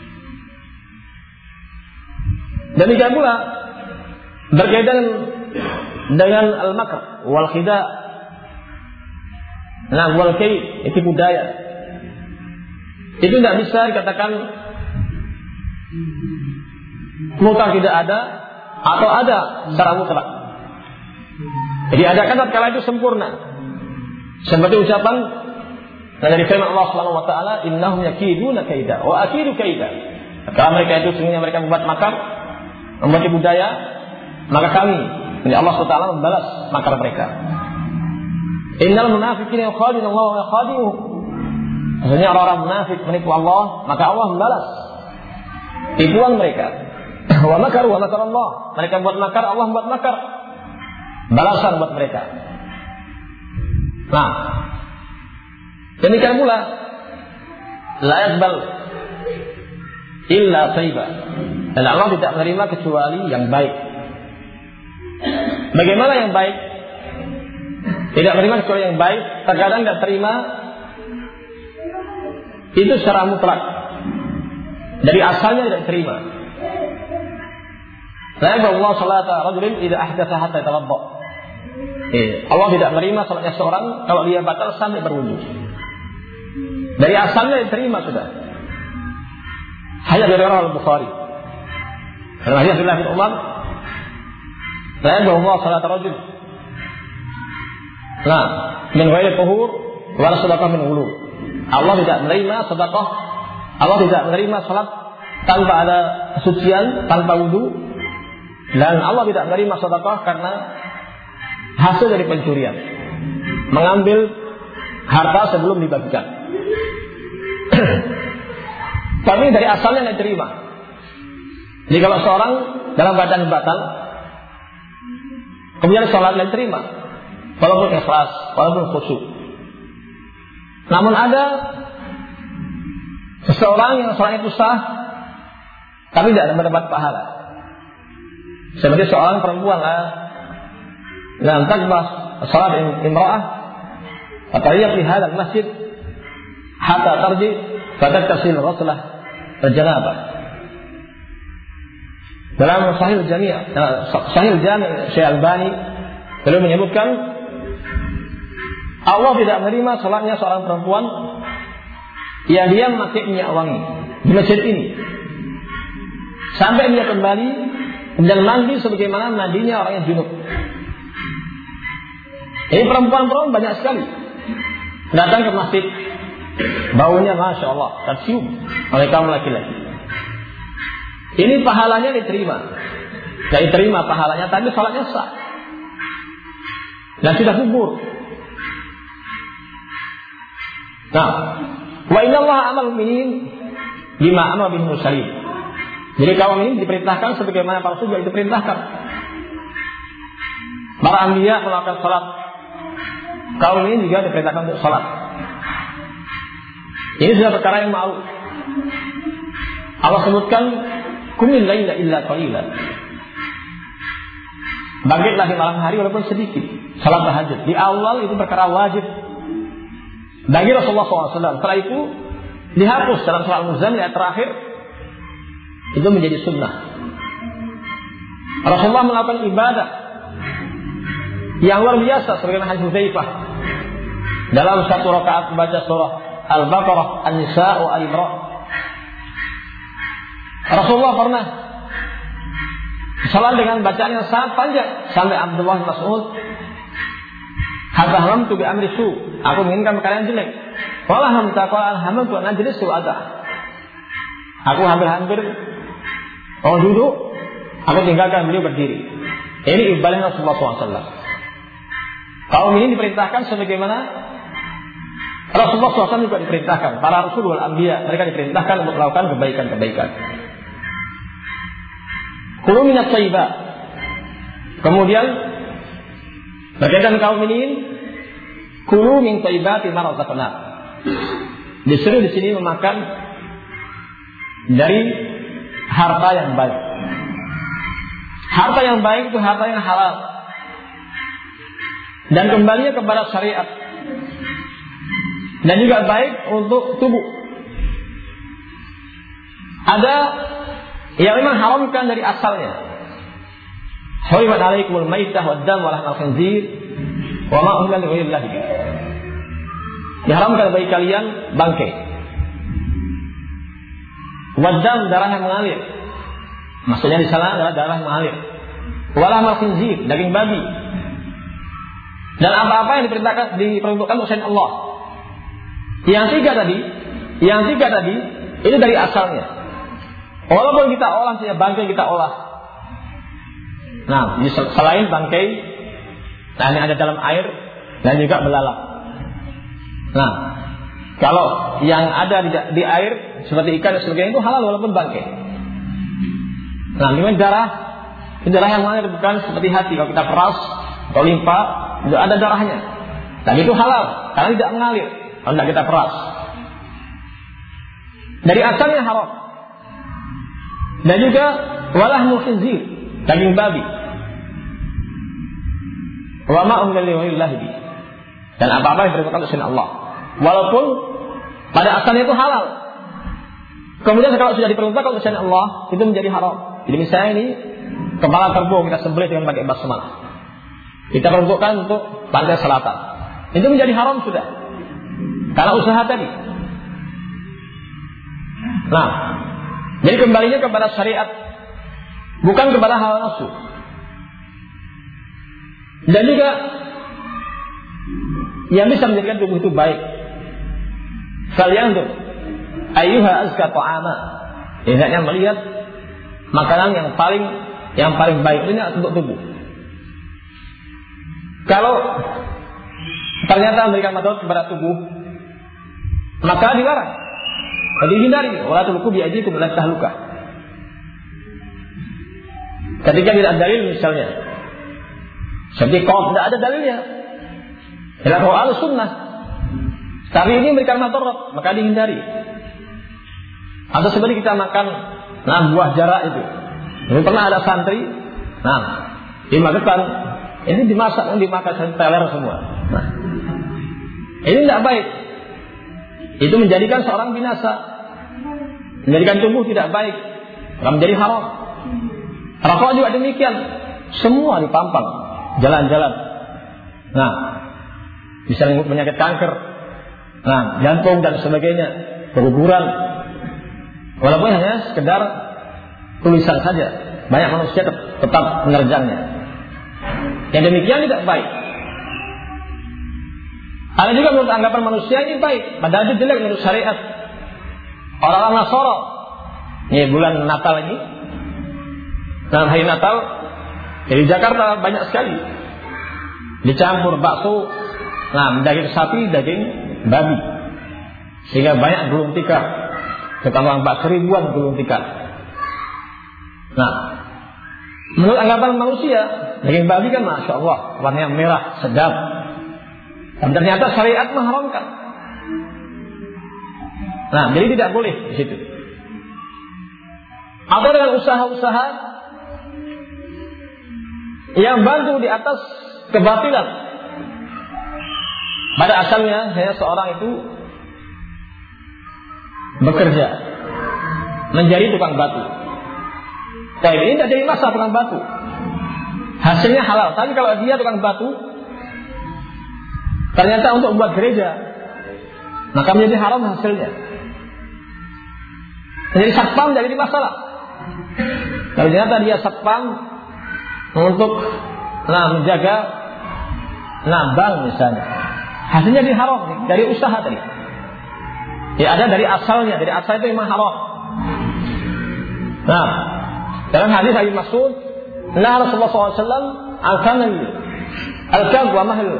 Demikian pula berkaitan dengan al-makr wal khida'. Nah, wal kai itu budaya. Itu tidak bisa dikatakan mutlak tidak ada atau ada secara mutlak. Jadi ada kan tatkala itu sempurna. Seperti ucapan dari firman Allah Subhanahu wa taala, innahum yakiduna kaida wa akidu kaida. Kalau mereka itu sesungguhnya mereka membuat makar, membuat budaya, maka kami, Allah Subhanahu wa taala membalas makar mereka. Innal munafiqina yukhadi'una Allah wa yakhadi'uhum. Maksudnya orang-orang munafik menipu Allah, maka Allah membalas tipuan mereka. Wa makaru wa makar Allah. Mereka buat makar, Allah buat makar. Balasan buat mereka. Nah, demikian pula la yaqbal illa thayyiba. Dan Allah tidak menerima kecuali yang baik. Bagaimana yang baik? Tidak menerima kecuali yang baik. Terkadang tidak terima itu secara mutlak. Dari asalnya tidak terima. La yaqbalu salata rajulin idza ahdatha hatta yatawadda. Allah tidak menerima salatnya seorang kalau dia batal sampai berwudu. Dari asalnya diterima sudah. Hanya dari orang Al-Bukhari. Karena hadis Abdullah bin Umar, la yaqbalu salata rajul. Nah, min ghairi tuhur wa sadaqah min wulu. Allah tidak menerima sedekah. Allah tidak menerima salat tanpa ada kesucian, tanpa wudu. Dan Allah tidak menerima sedekah karena hasil dari pencurian, mengambil harta sebelum dibagikan. Tapi dari asalnya tidak terima. Jadi kalau seorang dalam keadaan batal, kemudian sholat tidak terima, walaupun ikhlas, walaupun khusyuk. Namun ada seseorang yang sholatnya itu sah, tapi tidak mendapat pahala. Seperti seorang perempuan lam takbah salat imra'ah atariyak di hadal masjid hatta tarji fatatasil ghuslah al-janabah. Dalam Sahih Jami' Syekh Albani beliau menyebutkan Allah tidak menerima salatnya seorang perempuan yang dia memakai minyak wangi di masjid ini sampai dia kembali dan mandi sebagaimana mandinya orang yang junub. Ini perempuan-perempuan banyak sekali datang ke masjid, baunya masya Allah tercium oleh kaum laki-laki. Ini pahalanya diterima, diterima pahalanya, tapi salatnya sah dan tidak gugur. Nah, wa inna Allah amal mu'minin bima amara bihi mursalin. Jadi kaum ini diperintahkan sebagaimana para rasul itu diperintahkan. Para anbiya melakukan salat, kaum ini juga diperintahkan untuk salat. Ini sudah perkara yang ma'ruf. Allah sebutkan qumil laila illa qalilan. Bangkitlah di malam hari walaupun sedikit. Salat tahajud di awal itu perkara wajib. bagi Rasulullah SAW. Setelah itu dihapus dalam surah Al-Muzammil ayat terakhir, itu menjadi sunnah. Rasulullah melakukan ibadah yang luar biasa sebagaimana hadis Hudzaifah. Dalam satu rakaat membaca surah Al-Baqarah, An-Nisa, Al-Imran. Rasulullah pernah salat dengan bacaan yang sangat panjang sampai Abdullah bin Mas'ud, "Habahamtu bi amri su." Aku menginginkan perkara yang jelek. Wala hamtaqal hamtu an ajlis su'ada. Aku hampir-hampir duduk, aku tinggalkan beliau berdiri. Ini ibadah Rasulullah SAW. Kaum ini diperintahkan sebagaimana Rasulullah SAW juga diperintahkan. Para Rasul wal Anbiya, mereka diperintahkan untuk melakukan kebaikan-kebaikan. Kulu minat thayyibat. Kemudian berkaitan kaum ini, kulu min thayyibati ma razaqnakum. Disuruh di sini memakan dari harta yang baik. Harta yang baik itu harta yang halal dan kembalinya kepada syariat, dan juga baik untuk tubuh. Ada yang memang haramkan dari asalnya. Hurimat alaikumul maitah wad dam wa lahmul khinzir wa ma uhilla li ghairillah. Diharamkan bagi kalian bangkai. Wad dam, darah yang mengalir. Maksudnya di sana adalah darah yang mengalir. Wa lahmul khinzir, daging babi. Dan apa-apa yang diperuntukkan untuk selain Allah. Yang tiga tadi ini dari asalnya. Walaupun kita olah saja bangkai, kita olah. Nah, selain bangkai, nah ini ada dalam air dan juga belalak. Nah, kalau yang ada di air seperti ikan dan sebagainya itu halal walaupun bangkai. Nah, dengan darah yang mengalir bukan seperti hati. Kalau kita peras atau limpa, itu ada darahnya. Dan itu halal karena tidak mengalir. Kalau tidak kita peras, dari asalnya haram. Dan juga walahmul khinzir, daging babi. Wa ma uhilla li ghairillah. Dan apa-apa yang diperuntukkan untuk selain Allah, walaupun pada asalnya itu halal. Kemudian kalau sudah diperuntukkan untuk selain Allah, itu menjadi haram. Jadi misalnya ini kepala kerbau kita sembelih dengan pakai basmalah, kita peruntukkan untuk pantai selatan, itu menjadi haram sudah, karena usaha tadi. Nah, jadi kembalinya kepada syariat, bukan kepada hawa nafsu. Dan juga yang bisa menjadikan tubuh itu baik. Kalian tuh ayyuha azka ta'ama. Hendaknya melihat makanan yang paling baik ini untuk tubuh. Kalau ternyata memberikan madarat kepada tubuh, maka dilarang. Dihindari. Wala tulqu bi aydikum ila tahluka. Ketika tidak ada dalil misalnya, seperti kalau tidak ada dalilnya, dalam Al Sunnah, tapi ini memberikan madarat, maka dihindari. Atau seperti kita makan buah jarak itu. Ini pernah ada santri, dimakan, ini dimasak, dimakan teler semua. Nah, ini tidak baik. Itu menjadikan seorang binasa, menjadikan tubuh tidak baik, akan menjadi haram. Rokok juga demikian, semua dipampang, jalan-jalan. Nah, bisa penyakit kanker, jantung dan sebagainya, keguguran. Walaupun hanya sekedar tulisan saja, banyak manusia tetap menerjangnya. Yang demikian tidak baik. Ada juga menurut anggapan manusia ini baik, padahal itu jelek menurut syariat. Orang-orang Nasara, ini bulan Natal ini, dalam hari Natal, di Jakarta banyak sekali dicampur bakso, daging sapi, daging babi, sehingga banyak gulung tikar, ketambah bakso ribuan gulung tikar. Nah, menurut anggapan manusia, daging babi kan masya Allah, warnanya merah, sedap. Dan ternyata syariat mengharamkan. Nah, jadi tidak boleh di situ. Atau dengan usaha-usaha yang bantu di atas kebatilan. pada asalnya hanya seorang itu bekerja menjadi tukang batu. Tapi ini tidak jadi masalah tukang batu. Hasilnya halal. Tapi kalau dia tukang batu ternyata untuk membuat gereja, maka menjadi haram hasilnya. Jadi satpam jadi masalah. Kalau ternyata dia satpam untuk menjaga bank misalnya, hasilnya jadi haram dari usaha tadi. Ya ada dari asalnya, dari asal itu memang haram. Nah, dalam hadis Abi Mas'ud, Rasulullah SAW al-kam wa mahl.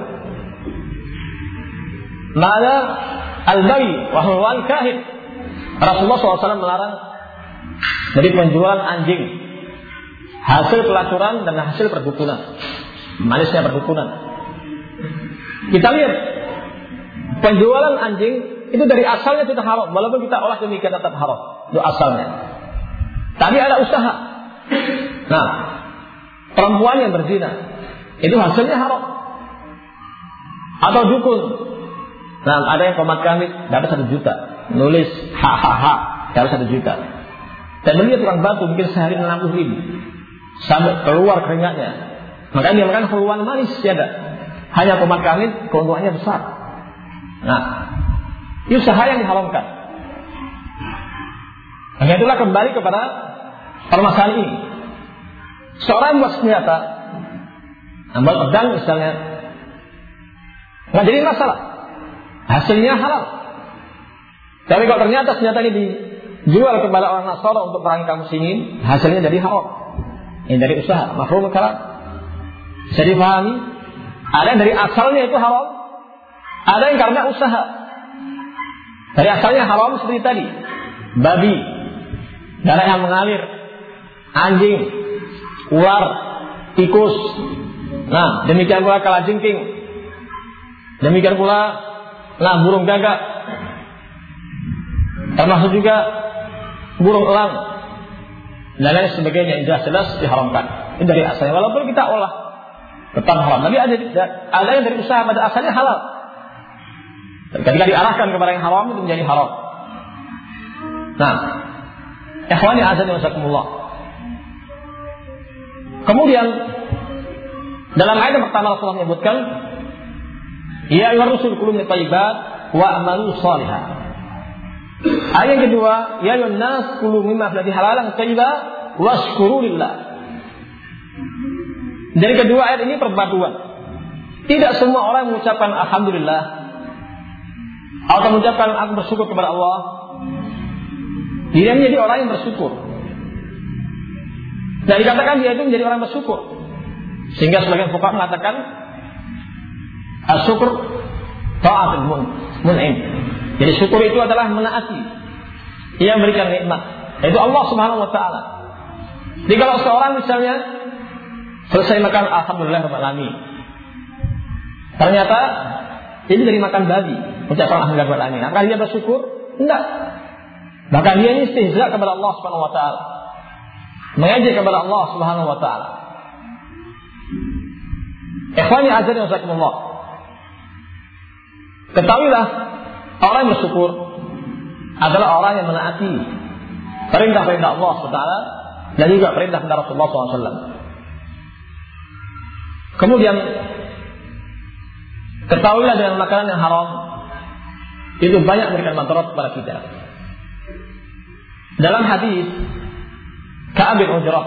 Ma'ala al-bayi wa huwa al-kahin. Rasulullah SAW melarang dari penjualan anjing, hasil pelacuran dan hasil perdukunan, manisnya perdukunan. Kita lihat penjualan anjing itu dari asalnya sudah haram, walaupun kita olah demikian tetap haram itu asalnya. Tapi ada usaha. Nah, perempuan yang berzina itu hasilnya haram. Atau dukun. Nah, ada yang komat kami dapat 1 juta, nulis dapat 1 juta. Dan melihat tukang batu mungkin sehari 60.000 sampai keluar keringatnya. Makanya dia makan keluar manis tiada. Hanya komat kami keuntungannya besar. Nah, itu usaha yang diharamkan. Nah, itulah kembali kepada permasalahan ini. Seorang buat senjata, ambil pedang misalnya, nggak jadi masalah. Hasilnya halal. Tapi kalau ternyata senjata ini dijual kepada orang Nasara untuk perang kaum muslimin, hasilnya jadi haram. Ini dari usaha, mafhum kalam. Bisa dipahami? Ada yang dari asalnya itu haram, ada yang karena usaha. Dari asalnya haram seperti tadi, babi, darah yang mengalir, anjing, ular, tikus. Nah, demikian pula kalajengking. Demikian pula burung gagak. Termasuk juga burung elang dan lain sebagainya yang jelas diharamkan. Ini dari asalnya, walaupun kita olah tetap haram. Tapi ada yang dari usaha pada asalnya halal. Ketika diarahkan kepada yang haram itu menjadi haram. Nah, ikhwani azza wa jalla. Kemudian dalam ayat yang pertama Rasulullah menyebutkan, ya ayyuhar rusul kulu min thayyibat wa amalu shalihan. Ayat yang kedua, ya ayyuhan nas kulu mimma fil halalan thayyiban washkuru lillah. Dari kedua ayat ini perpaduan. Tidak semua orang mengucapkan alhamdulillah atau mengucapkan aku bersyukur kepada Allah. Dia menjadi orang yang bersyukur. Dan dikatakan dia itu menjadi orang bersyukur. Sehingga sebagian fuqaha mengatakan asyukur ta'atul mun'im. Jadi syukur itu adalah menaati yang memberikan nikmat, yaitu Allah Subhanahu wa taala. Jadi kalau seorang misalnya selesai makan alhamdulillah rabbil alamin, ternyata ini dari makan babi, ucapan alhamdulillah rabbil alamin, apakah dia bersyukur? Enggak. Bahkan dia ini istihza kepada Allah Subhanahu wa taala, mengejek kepada Allah Subhanahu wa taala. Ikhwani azza wa jalla, ketahuilah orang yang bersyukur adalah orang yang menaati perintah-perintah Allah SWT dan juga perintah Rasulullah SAW. Kemudian ketahuilah dengan makanan yang haram itu banyak memberikan madarat kepada kita. Dalam hadis Ka'ab bin Ujrah,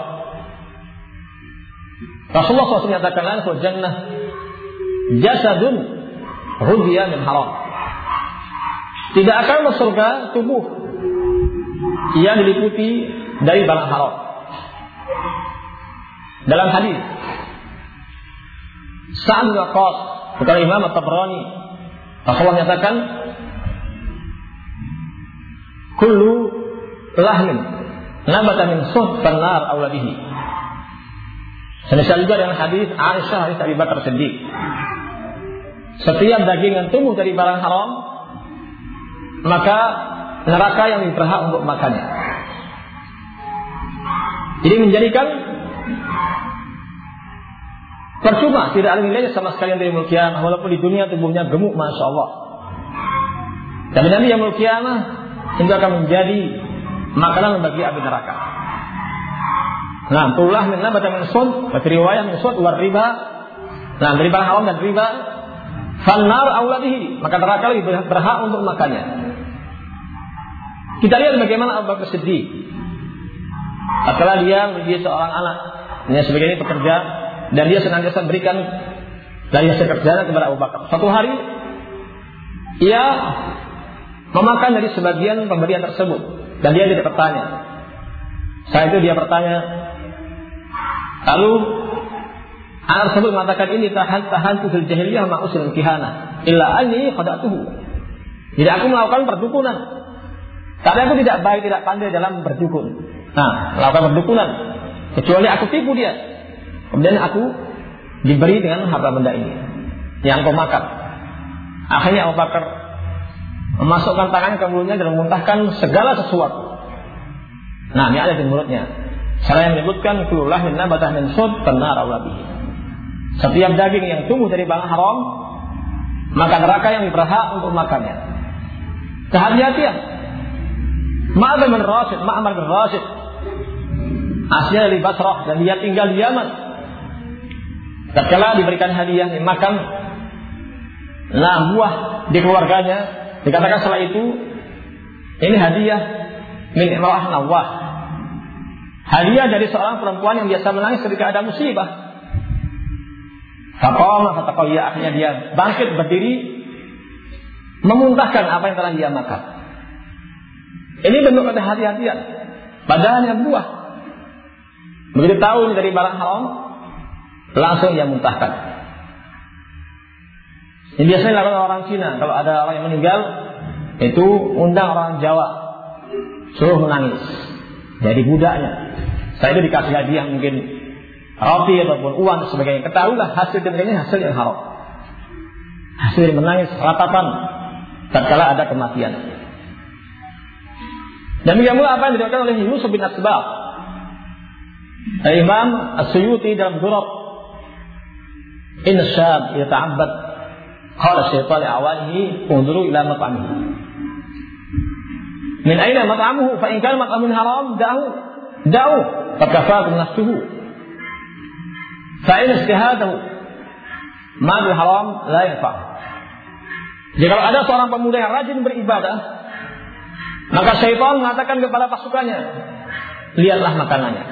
Rasulullah SAW menyatakan al jannah jasadun hudiya min haram. Tidak akan masuk surga tubuh yang diliputi dari barang haram. Dalam hadis Sa'ad bin Waqqas, bukan Imam At-Tabrani, Rasulullah menyatakan kullu lahmin nabata min suhban nar aula bihi. Semisal juga dengan hadis Aisyah, hadis Abi Bakar Siddiq, setiap daging yang tumbuh dari barang haram maka neraka yang berhak untuk makannya. Jadi menjadikan percuma, tidak ada nilainya sama sekali dari yaumul qiyamah, walaupun di dunia tubuhnya gemuk, masya Allah. Tapi nanti yaumul qiyamah itu akan menjadi makanan bagi api neraka. Nah, tulah min nabata min sud, wa riwayah min sud war riba. Nah, dari barang haram dan riba, fannar auladihi, maka neraka lebih berhak untuk makannya. Kita lihat bagaimana Abu Bakar Siddiq. Setelah dia menjadi seorang anak, dia sebagai ini pekerja, dan dia senantiasa berikan dari hasil kerjanya kepada Abu Bakar. Suatu hari ia memakan dari sebagian pemberian tersebut, dan dia tidak bertanya. Saat itu dia bertanya, lalu anak tersebut mengatakan, ini tahan fil jahiliyah ma usil kihana illa anni qadatuhu. Jadi aku melakukan perdukunan, tapi aku tidak baik, tidak pandai dalam berdukun. Nah, melakukan perdukunan, kecuali aku tipu dia, kemudian aku diberi dengan harta benda ini yang kau makan. Akhirnya Abu Bakar memasukkan tangannya ke mulutnya dan memuntahkan segala sesuatu. Nah, ini ada di mulutnya. Saya yang menyebutkan kulullah min nabatah min sud benar awlabi. Setiap daging yang tumbuh dari barang haram, maka neraka yang berhak untuk makannya. Kehati-hatian. Ma'amar bin Rashid aslinya dari Basrah dan dia tinggal di Yaman. Tatkala diberikan hadiah makan buah di keluarganya, dikatakan setelah itu ini hadiah min imra'ah nawah, hadiah dari seorang perempuan yang biasa menangis ketika ada musibah. Faqama fataqawya, akhirnya dia bangkit berdiri memuntahkan apa yang telah dia makan. Ini bentuk kehati-hatian, padahal hanya buah. Begitu tahu ini dari barang haram, langsung ia muntahkan. Ini biasanya dilakukan orang Cina. Kalau ada orang yang meninggal, itu undang orang Jawa, suruh menangis, jadi budaknya. Saya itu dikasih hadiah mungkin roti ataupun uang dan sebagainya. Ketahuilah hasil demikiannya hasil yang haram, hasil yang menangis ratapan tatkala ada kematian. Dan demikian apa yang dilakukan oleh Yusuf bin Asbaq. Imam As-Suyuti dalam Durab, inna syab yata'abbad qala syaitan li awanihi unzuru ila mat'amihi min aina mat'amuhu fa in kana mat'amun haram da'u fa kafakum nafsuhu fa in istihadahu ma bil haram la yanfa'. Jika ada seorang pemuda yang rajin beribadah, maka syaitan mengatakan kepada pasukannya, lihatlah makanannya.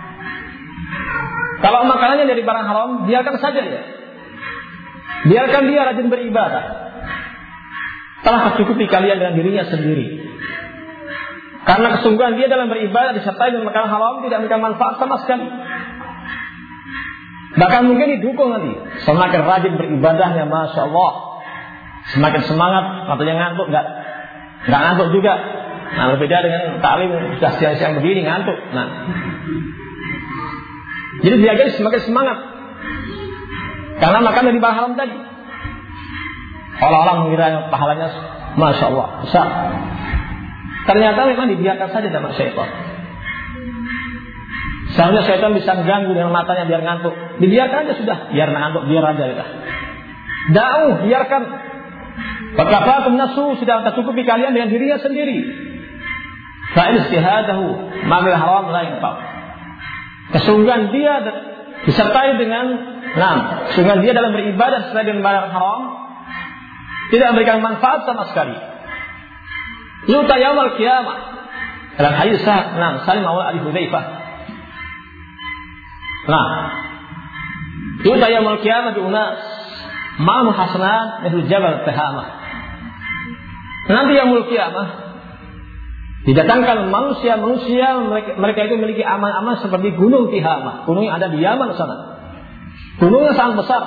Kalau makanannya dari barang haram, biarkan saja dia. Biarkan dia rajin beribadah. Telah tercukupi kalian dengan dirinya sendiri. Karena kesungguhan dia dalam beribadah disertai dengan makanan haram tidak memberikan manfaat sama sekali. Bahkan mungkin didukung nanti. Semakin rajin beribadahnya, masya Allah, semakin semangat, matanya ngantuk, nggak ngantuk juga. Nah, berbeda dengan taklim sudah siang-siang begini ngantuk. Nah, jadi dia jadi semakin semangat karena makan dari barang haram tadi. Orang-orang mengira pahalanya masya Allah besar. Ternyata memang dibiarkan saja sama syaitan. Seharusnya syaitan bisa mengganggu dengan matanya biar ngantuk. Dibiarkan aja sudah, biar ngantuk, biar aja ya. Da'u, biarkan. Fakafakum nafsu, sudah tercukupi kalian dengan dirinya sendiri. Fa istihadahu ma'al haram la yanfa'. Kesungguhan dia disertai dengan kesungguhan dia dalam beribadah sesuai dengan barang haram tidak memberikan manfaat sama sekali. Yuta yaumul qiyamah. Dalam hadis Salim awal Abi Hudzaifah. Yuta yaumul qiyamah bi unas ma'al hasanat mithlu jabal Tihamah. Nanti yaumul qiyamah didatangkan manusia mereka itu memiliki amal-amal seperti gunung Tihamah, gunung yang ada di Yaman sana, gunung yang sangat besar.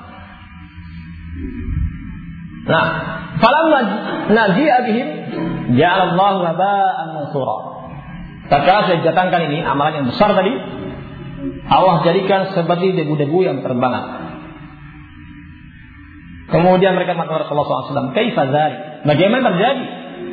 Falamma naji'a bihim ja'alallahu haba'an mansura. Tatkala saya datangkan ini amalan yang besar tadi, Allah jadikan seperti debu-debu yang terbangan. Kemudian mereka mengatakan Rasulullah SAW, kaifa dzalik? Bagaimana terjadi?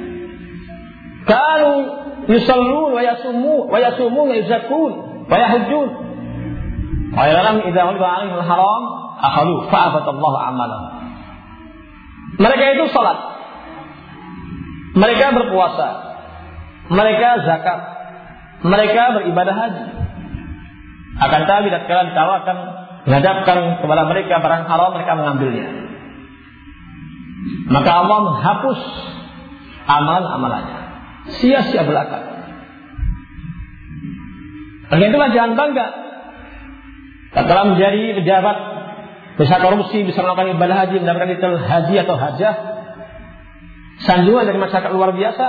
Kanu yusallun wa yasumun wa yuzakkun wa yahujjun. Wa yalam idza ulqa 'alaihil haram akhalu fa'afatallahu amalan. Mereka itu salat, mereka berpuasa, mereka zakat, mereka beribadah haji. Akan tetapi tatkala ditawarkan dihadapkan kepada mereka barang haram, mereka mengambilnya. Maka Allah menghapus amalan-amalannya, sia-sia belaka. Oleh itulah jangan bangga tatkala menjadi pejabat, bisa korupsi, bisa melakukan ibadah haji, mendapatkan titel haji atau hajah, sanjungan dari masyarakat luar biasa,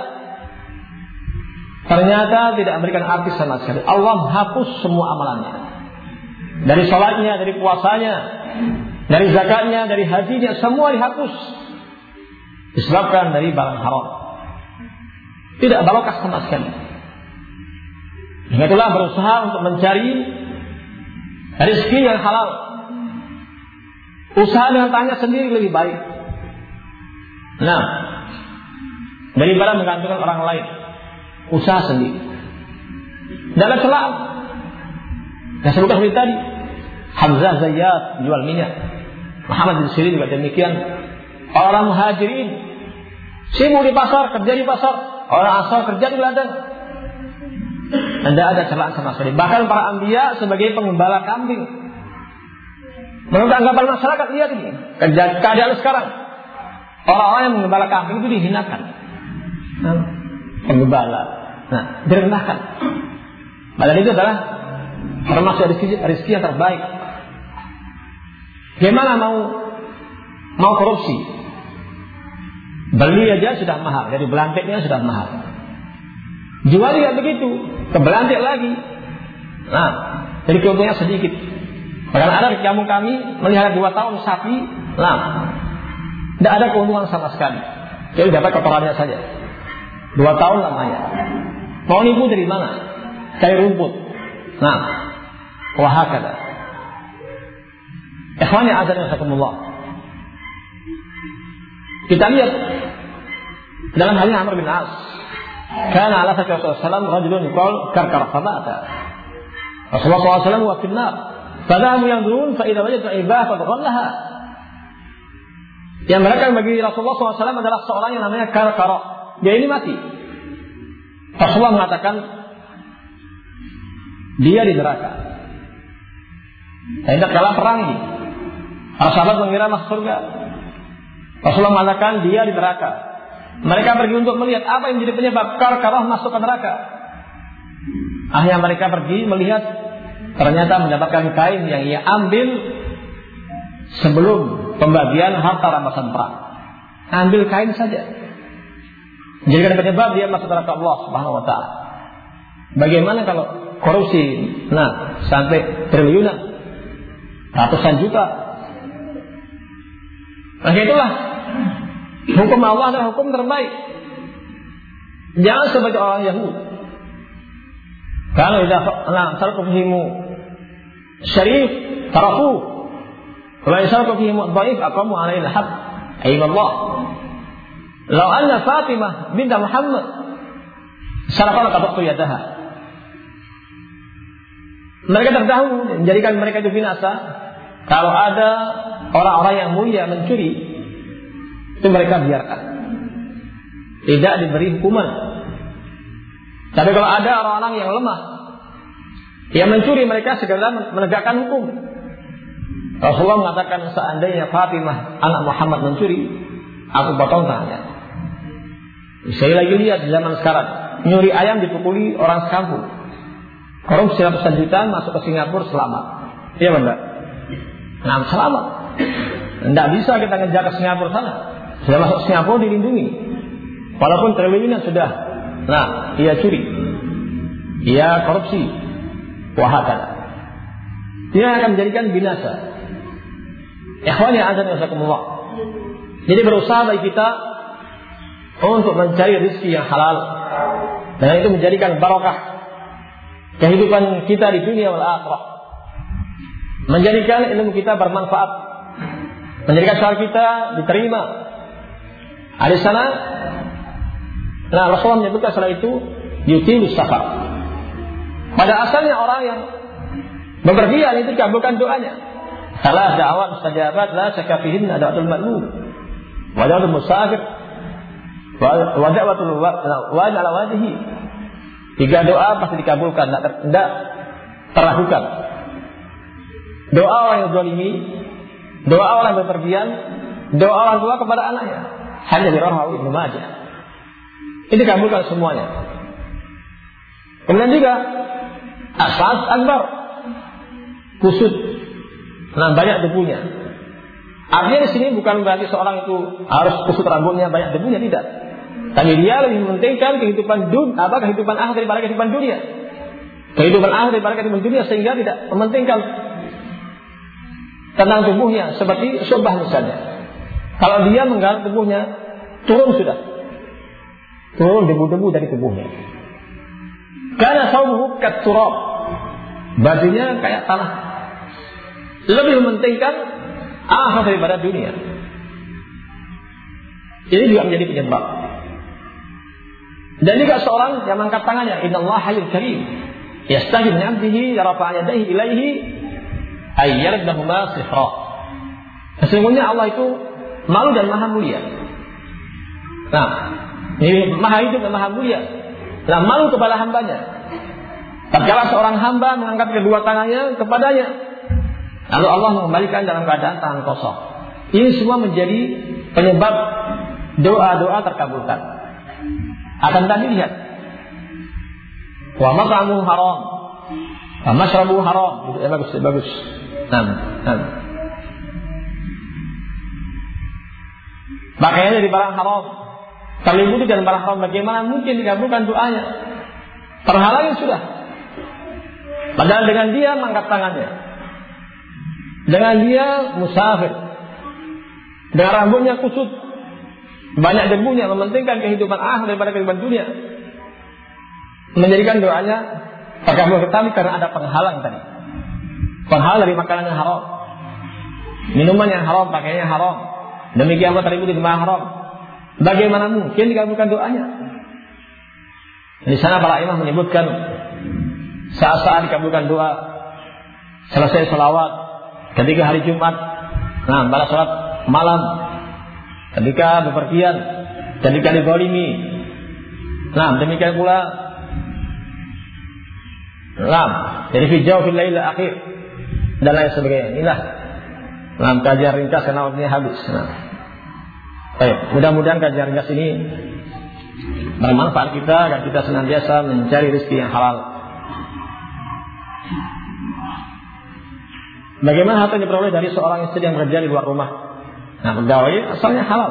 ternyata tidak memberikan arti sama sekali. Allah menghapus semua amalannya, dari salatnya, dari puasanya, dari zakatnya, dari hajinya, semua dihapus disebabkan dari barang haram. Tidak barokah sama sekali. Dengan itulah berusaha untuk mencari rezeki yang halal. Usaha dengan tangannya sendiri lebih baik. Nah, daripada menggantungkan orang lain. Usaha sendiri. Tidak ada celaan. Yang sebutkan seperti tadi, Hamzah Zayyad jual minyak, Muhammad bin Sirin juga demikian. Orang muhajirin sibuk di pasar, kerja di pasar. Orang asal kerja di ladang. Tidak ada celaan sama sekali. Bahkan para anbiya sebagai penggembala kambing. Menurut anggapan masyarakat, lihat ini keadaan sekarang. Orang-orang yang menggembala kambing itu dihinakan. Penggembala, direndahkan. Padahal itu adalah termasuk rezeki yang terbaik. Gimana mau korupsi? Beli aja sudah mahal, dari belantiknya sudah mahal. Jual juga begitu, ke belantik lagi. Nah, jadi keuntungannya sedikit. Bahkan ada di kampung kami melihara 2 tahun sapi, tidak ada keuntungan sama sekali. Jadi dapat kotorannya saja. 2 tahun lamanya. Mau nipu dari mana? Cari rumput. Wahakada. Ikhwani azan wasakumullah. Kita lihat dalam hal ini Amr bin As. Kana ala sakit Rasulullah SAW rajulun yuqal karkar famata. Rasulullah SAW wa finnar. Fadahamu yang durun fa'idha wajad ta'ibah fadghallaha. Yang mereka bagi Rasulullah SAW adalah seorang yang namanya karkar. Dia ini mati. Rasulullah mengatakan dia di neraka. Tidak kalah perang ini. Para sahabat mengira masuk surga. Rasulullah mengatakan dia di neraka. Mereka pergi untuk melihat apa yang menjadi penyebab karkarah masuk ke neraka. Akhirnya mereka pergi melihat, ternyata mendapatkan kain yang ia ambil sebelum pembagian harta rampasan perang. Ambil kain saja. Menjadikan penyebab dia masuk neraka Allah Subhanahu wa taala. Bagaimana kalau korupsi? Sampai triliunan, ratusan juta. Itulah hukum Allah adalah hukum terbaik. Jangan seperti orang Yahudi. Kalau sudah sarkufihimu syarif tarafu, wa sarkufihimu dhaif aqamu alaihi al-had. Ayyaballah. Law anna Fatimah bint Muhammad sarafana qattu yadaha. Mereka terdahulu menjadikan mereka itu binasa. Kalau ada orang-orang yang mulia mencuri, itu mereka biarkan, tidak diberi hukuman. Tapi kalau ada orang-orang yang lemah yang mencuri, mereka segera menegakkan hukum. Rasulullah mengatakan, seandainya Fatimah anak Muhammad mencuri, aku potong tangannya. Saya lagi lihat di zaman sekarang, nyuri ayam dipukuli orang sekampung. Korupsi ratusan juta masuk ke Singapura selamat. Iya benar. Selamat. Tidak bisa kita ngejar ke Singapura sana. Sudah masuk Singapura dilindungi. Walaupun triliunan sudah. Ia curi, ia korupsi, wahakala. Dia akan menjadikan binasa. Ikhwani azan wasakumullah. Jadi berusaha bagi kita untuk mencari rezeki yang halal, dan itu menjadikan barokah kehidupan kita di dunia wal akhirah. Menjadikan ilmu kita bermanfaat, menjadikan syarah kita diterima. Ada sana. Rasulullah menyebutkan setelah itu yutilus safar. Pada asalnya orang yang Bepergian itu dikabulkan doanya. Salah da'wat mustajabat la syakka fihinna da'watul madlum wa da'watul musafir wa da'watul wajh ala wajhi. 3 doa pasti dikabulkan, tidak teragukan. Doa orang yang zalimi, doa orang yang bepergian, doa orang tua kepada anaknya. Hanya di rawahu Ibnu Majah. Ini dikabulkan semuanya. Kemudian juga asas akbar, kusut, banyak debunya. Artinya di sini bukan berarti seorang itu harus kusut rambutnya banyak debunya, tidak. Tapi dia lebih mementingkan kehidupan kehidupan akhir daripada kehidupan dunia. Kehidupan akhir daripada kehidupan dunia, sehingga tidak mementingkan tentang tubuhnya seperti syubhah misalnya. Kalau dia menggaruk tubuhnya, turun debu-debu dari tubuhnya. Karena saubuhu kat-turab, bajunya kayak tanah. Lebih mementingkan akhir daripada dunia. Ini juga menjadi penyebab. Dan juga seorang yang mengangkat tangannya, innallaha hayyul karim, yastahi min 'abdihi rafa'a yadayhi ilaihi ay yardahuma sihra. Sesungguhnya Allah itu malu dan maha mulia. Nah, ini maha hidup dan maha mulia. Nah, malu kepada hambanya. Tatkala seorang hamba mengangkat kedua tangannya kepadanya, lalu Allah mengembalikan dalam keadaan tangan kosong. Ini semua menjadi penyebab doa-doa terkabulkan. Akan tadi lihat, wa mat'amuhu haram, wa mashrabuhu haram. Itu bagus. Pakaiannya dari barang haram, terlibuti dan barang haram, bagaimana mungkin dikabulkan doanya? Terhalangi sudah. Padahal dengan dia mengangkat tangannya, dengan dia musafir, dengan rambutnya kusut, banyak debunya, mementingkan kehidupan akhir daripada kehidupan dunia, menjadikan doanya terkabul tetapi karena ada penghalang tadi. Penghalang dari makanan yang haram, minuman yang haram, pakaian yang haram, demikian pula terlibuti dengan haram. Bagaimana mungkin dikabulkan doanya? Di sana para imam menyebutkan saat-saat dikabulkan doa, selesai salawat, ketika hari Jumat, pada salat malam, ketika bepergian, ketika dizalimi, demikian pula, jadi hijau fil lail akhir dan lain sebagainya. Inilah kajian ringkas karena waktunya habis. Baik, mudah-mudahan kajian ringkas ini bermanfaat kita agar kita senantiasa mencari rezeki yang halal. Bagaimana harta yang diperoleh dari seorang istri yang bekerja di luar rumah? Pegawai asalnya halal.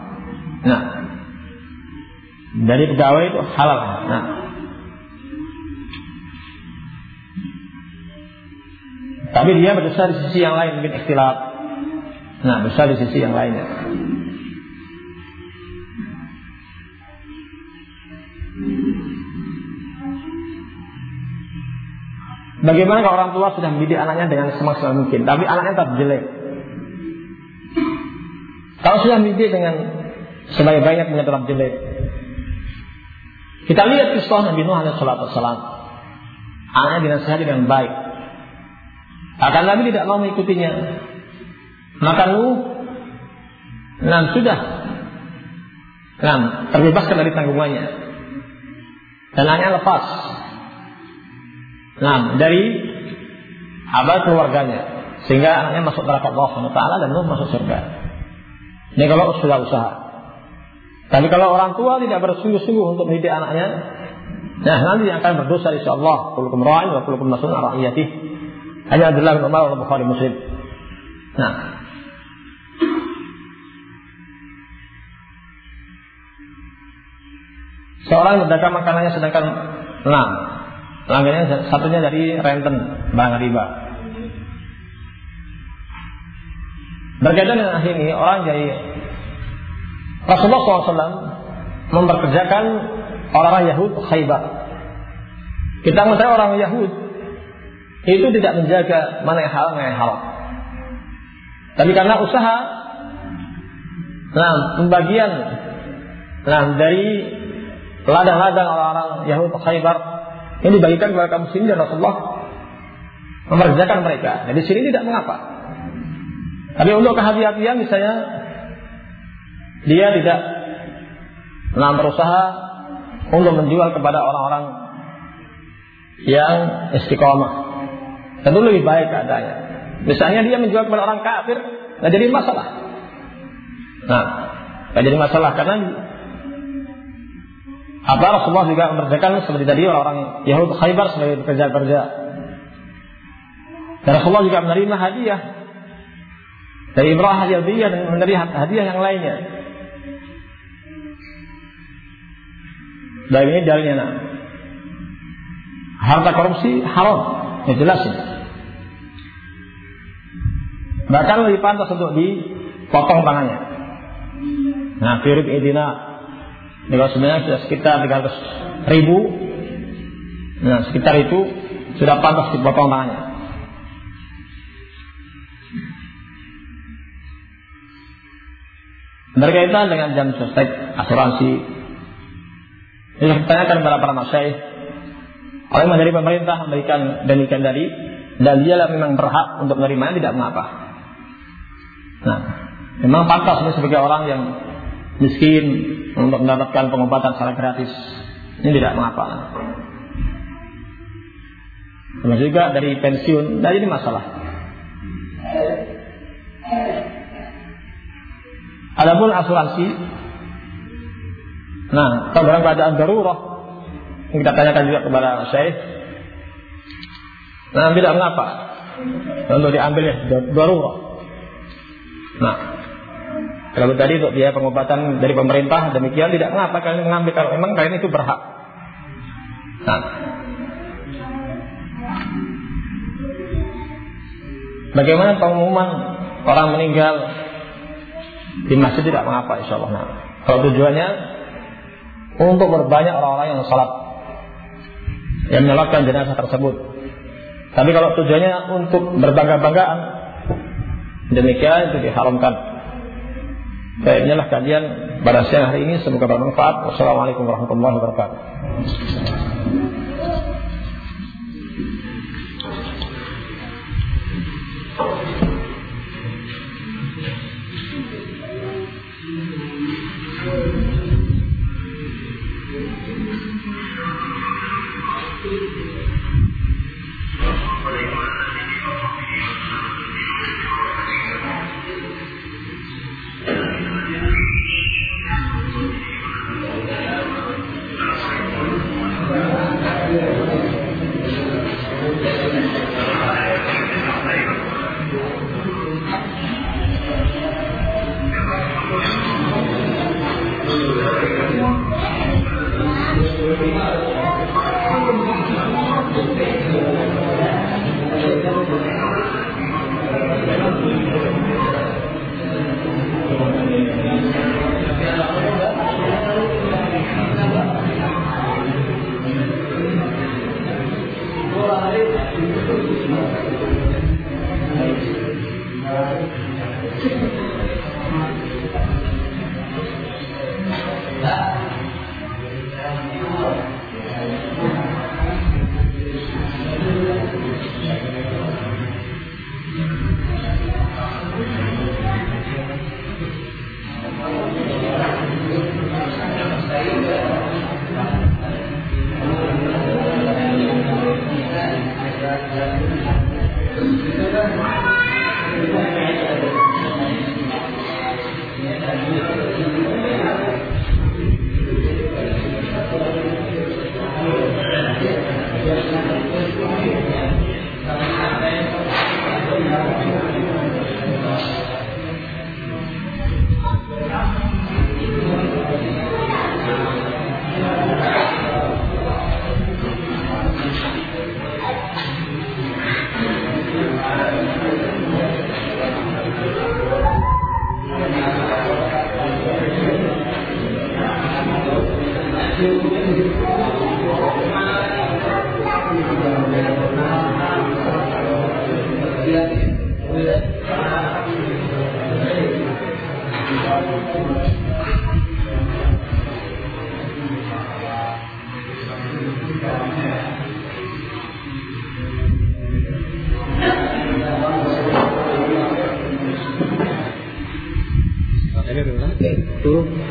Dari pegawai itu halal. Tapi dia berdosa di sisi yang lain, mungkin ikhtilaf. Berdosa di sisi yang lainnya. Bagaimana kalau orang tua sudah mendidik anaknya dengan semaksimal mungkin, tapi anaknya tetap jelek? Kalau sudah mendidik dengan sebaik-baiknya, kemudian tetap jelek. Kita lihat kisah Nabi Nuh alaihi salam. Anaknya dinasihati dengan baik, akan Nabi tidak mau mengikutinya. Maka Nuh sudah terbebaskan dari tanggungannya, dan anaknya lepas dari keluarganya, sehingga anaknya masuk neraka Allah SWT dan Nuh masuk surga. Ini kalau usaha. Tapi kalau orang tua tidak bersungguh-sungguh untuk mendidik anaknya, nanti akan berdosa insyaallah. Kullukum ra'in wa kullukum mas'ulun 'an ra'iyatihi. Hanya Abdullah bin Umar wa Bukhari Muslim. Seorang berdagang makanannya sedangkan pelanggannya satunya dari renten barang riba. Berkaitan dengan akhir ini, orang dari Rasulullah SAW memperkerjakan orang-orang Yahud Khaybar. Kita mengetahui orang Yahud itu tidak menjaga mana yang halal, mana yang haram. Tapi karena usaha, pembagian dari ladang-ladang orang-orang Yahud Khaybar ini dibagikan kepada kaum muslimin, dan Rasulullah memperkerjakan mereka. Nah, di sini tidak mengapa. Tapi untuk kehati-hatian misalnya dia tidak berusaha untuk menjual kepada orang-orang yang istiqomah. Tentu lebih baik keadaannya. Misalnya dia menjual kepada orang kafir, nggak jadi masalah. Nah, nggak jadi masalah karena Rasulullah juga memperkerjakan seperti tadi orang-orang Yahudi Khaybar sebagai pekerja-pekerja. Dan Rasulullah juga menerima hadiah dari Ibrahim Yahudiyah dan menerima hadiah yang lainnya. Dan ini dalilnya. Nah, harta korupsi haram, ya jelas ini. Bahkan lebih pantas untuk dipotong tangannya. Nah, firib idina, kalau sebenarnya sudah sekitar 300.000, nah sekitar itu sudah pantas dipotong tangannya. Berkaitan dengan jam sostek, asuransi, ini ditanyakan kepada para masyayikh. Orang yang dari pemerintah memberikan demikian dari, dan dia memang berhak untuk menerimanya, tidak mengapa. Nah, memang pantas ini sebagai orang yang miskin untuk mendapatkan pengobatan secara gratis. Ini tidak mengapa. Termasuk juga dari pensiun, dan ini masalah. Adapun asuransi, nah, kalau dalam keadaan darurat, kita tanyakan juga kepada Syekh. Nah, tidak mengapa untuk diambilnya darurat. Nah, kalau tadi untuk biaya pengobatan dari pemerintah demikian, tidak mengapa kalian mengambil kalau memang kalian itu berhak. Nah, bagaimana pengumuman orang meninggal di masjid, tidak mengapa insyaallah. Nah, kalau tujuannya untuk berbanyak orang-orang yang salat, yang menyolatkan jenazah tersebut. Tapi kalau tujuannya untuk berbangga-banggaan, demikian itu diharamkan. Baiknya lah kajian pada siang hari ini, semoga bermanfaat. Wassalamualaikum warahmatullahi wabarakatuh.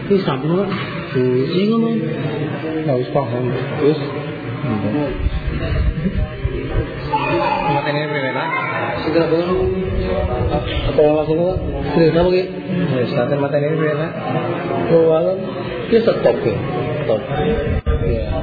Ini samping Pak. Ini ngomong. Enggak usah paham. Terus Materi ini berbeda. segera baru. Apa yang langsung Pak? Cerita lagi. Materi ini berbeda. Kewalan dia stop ya. Stop. Ya.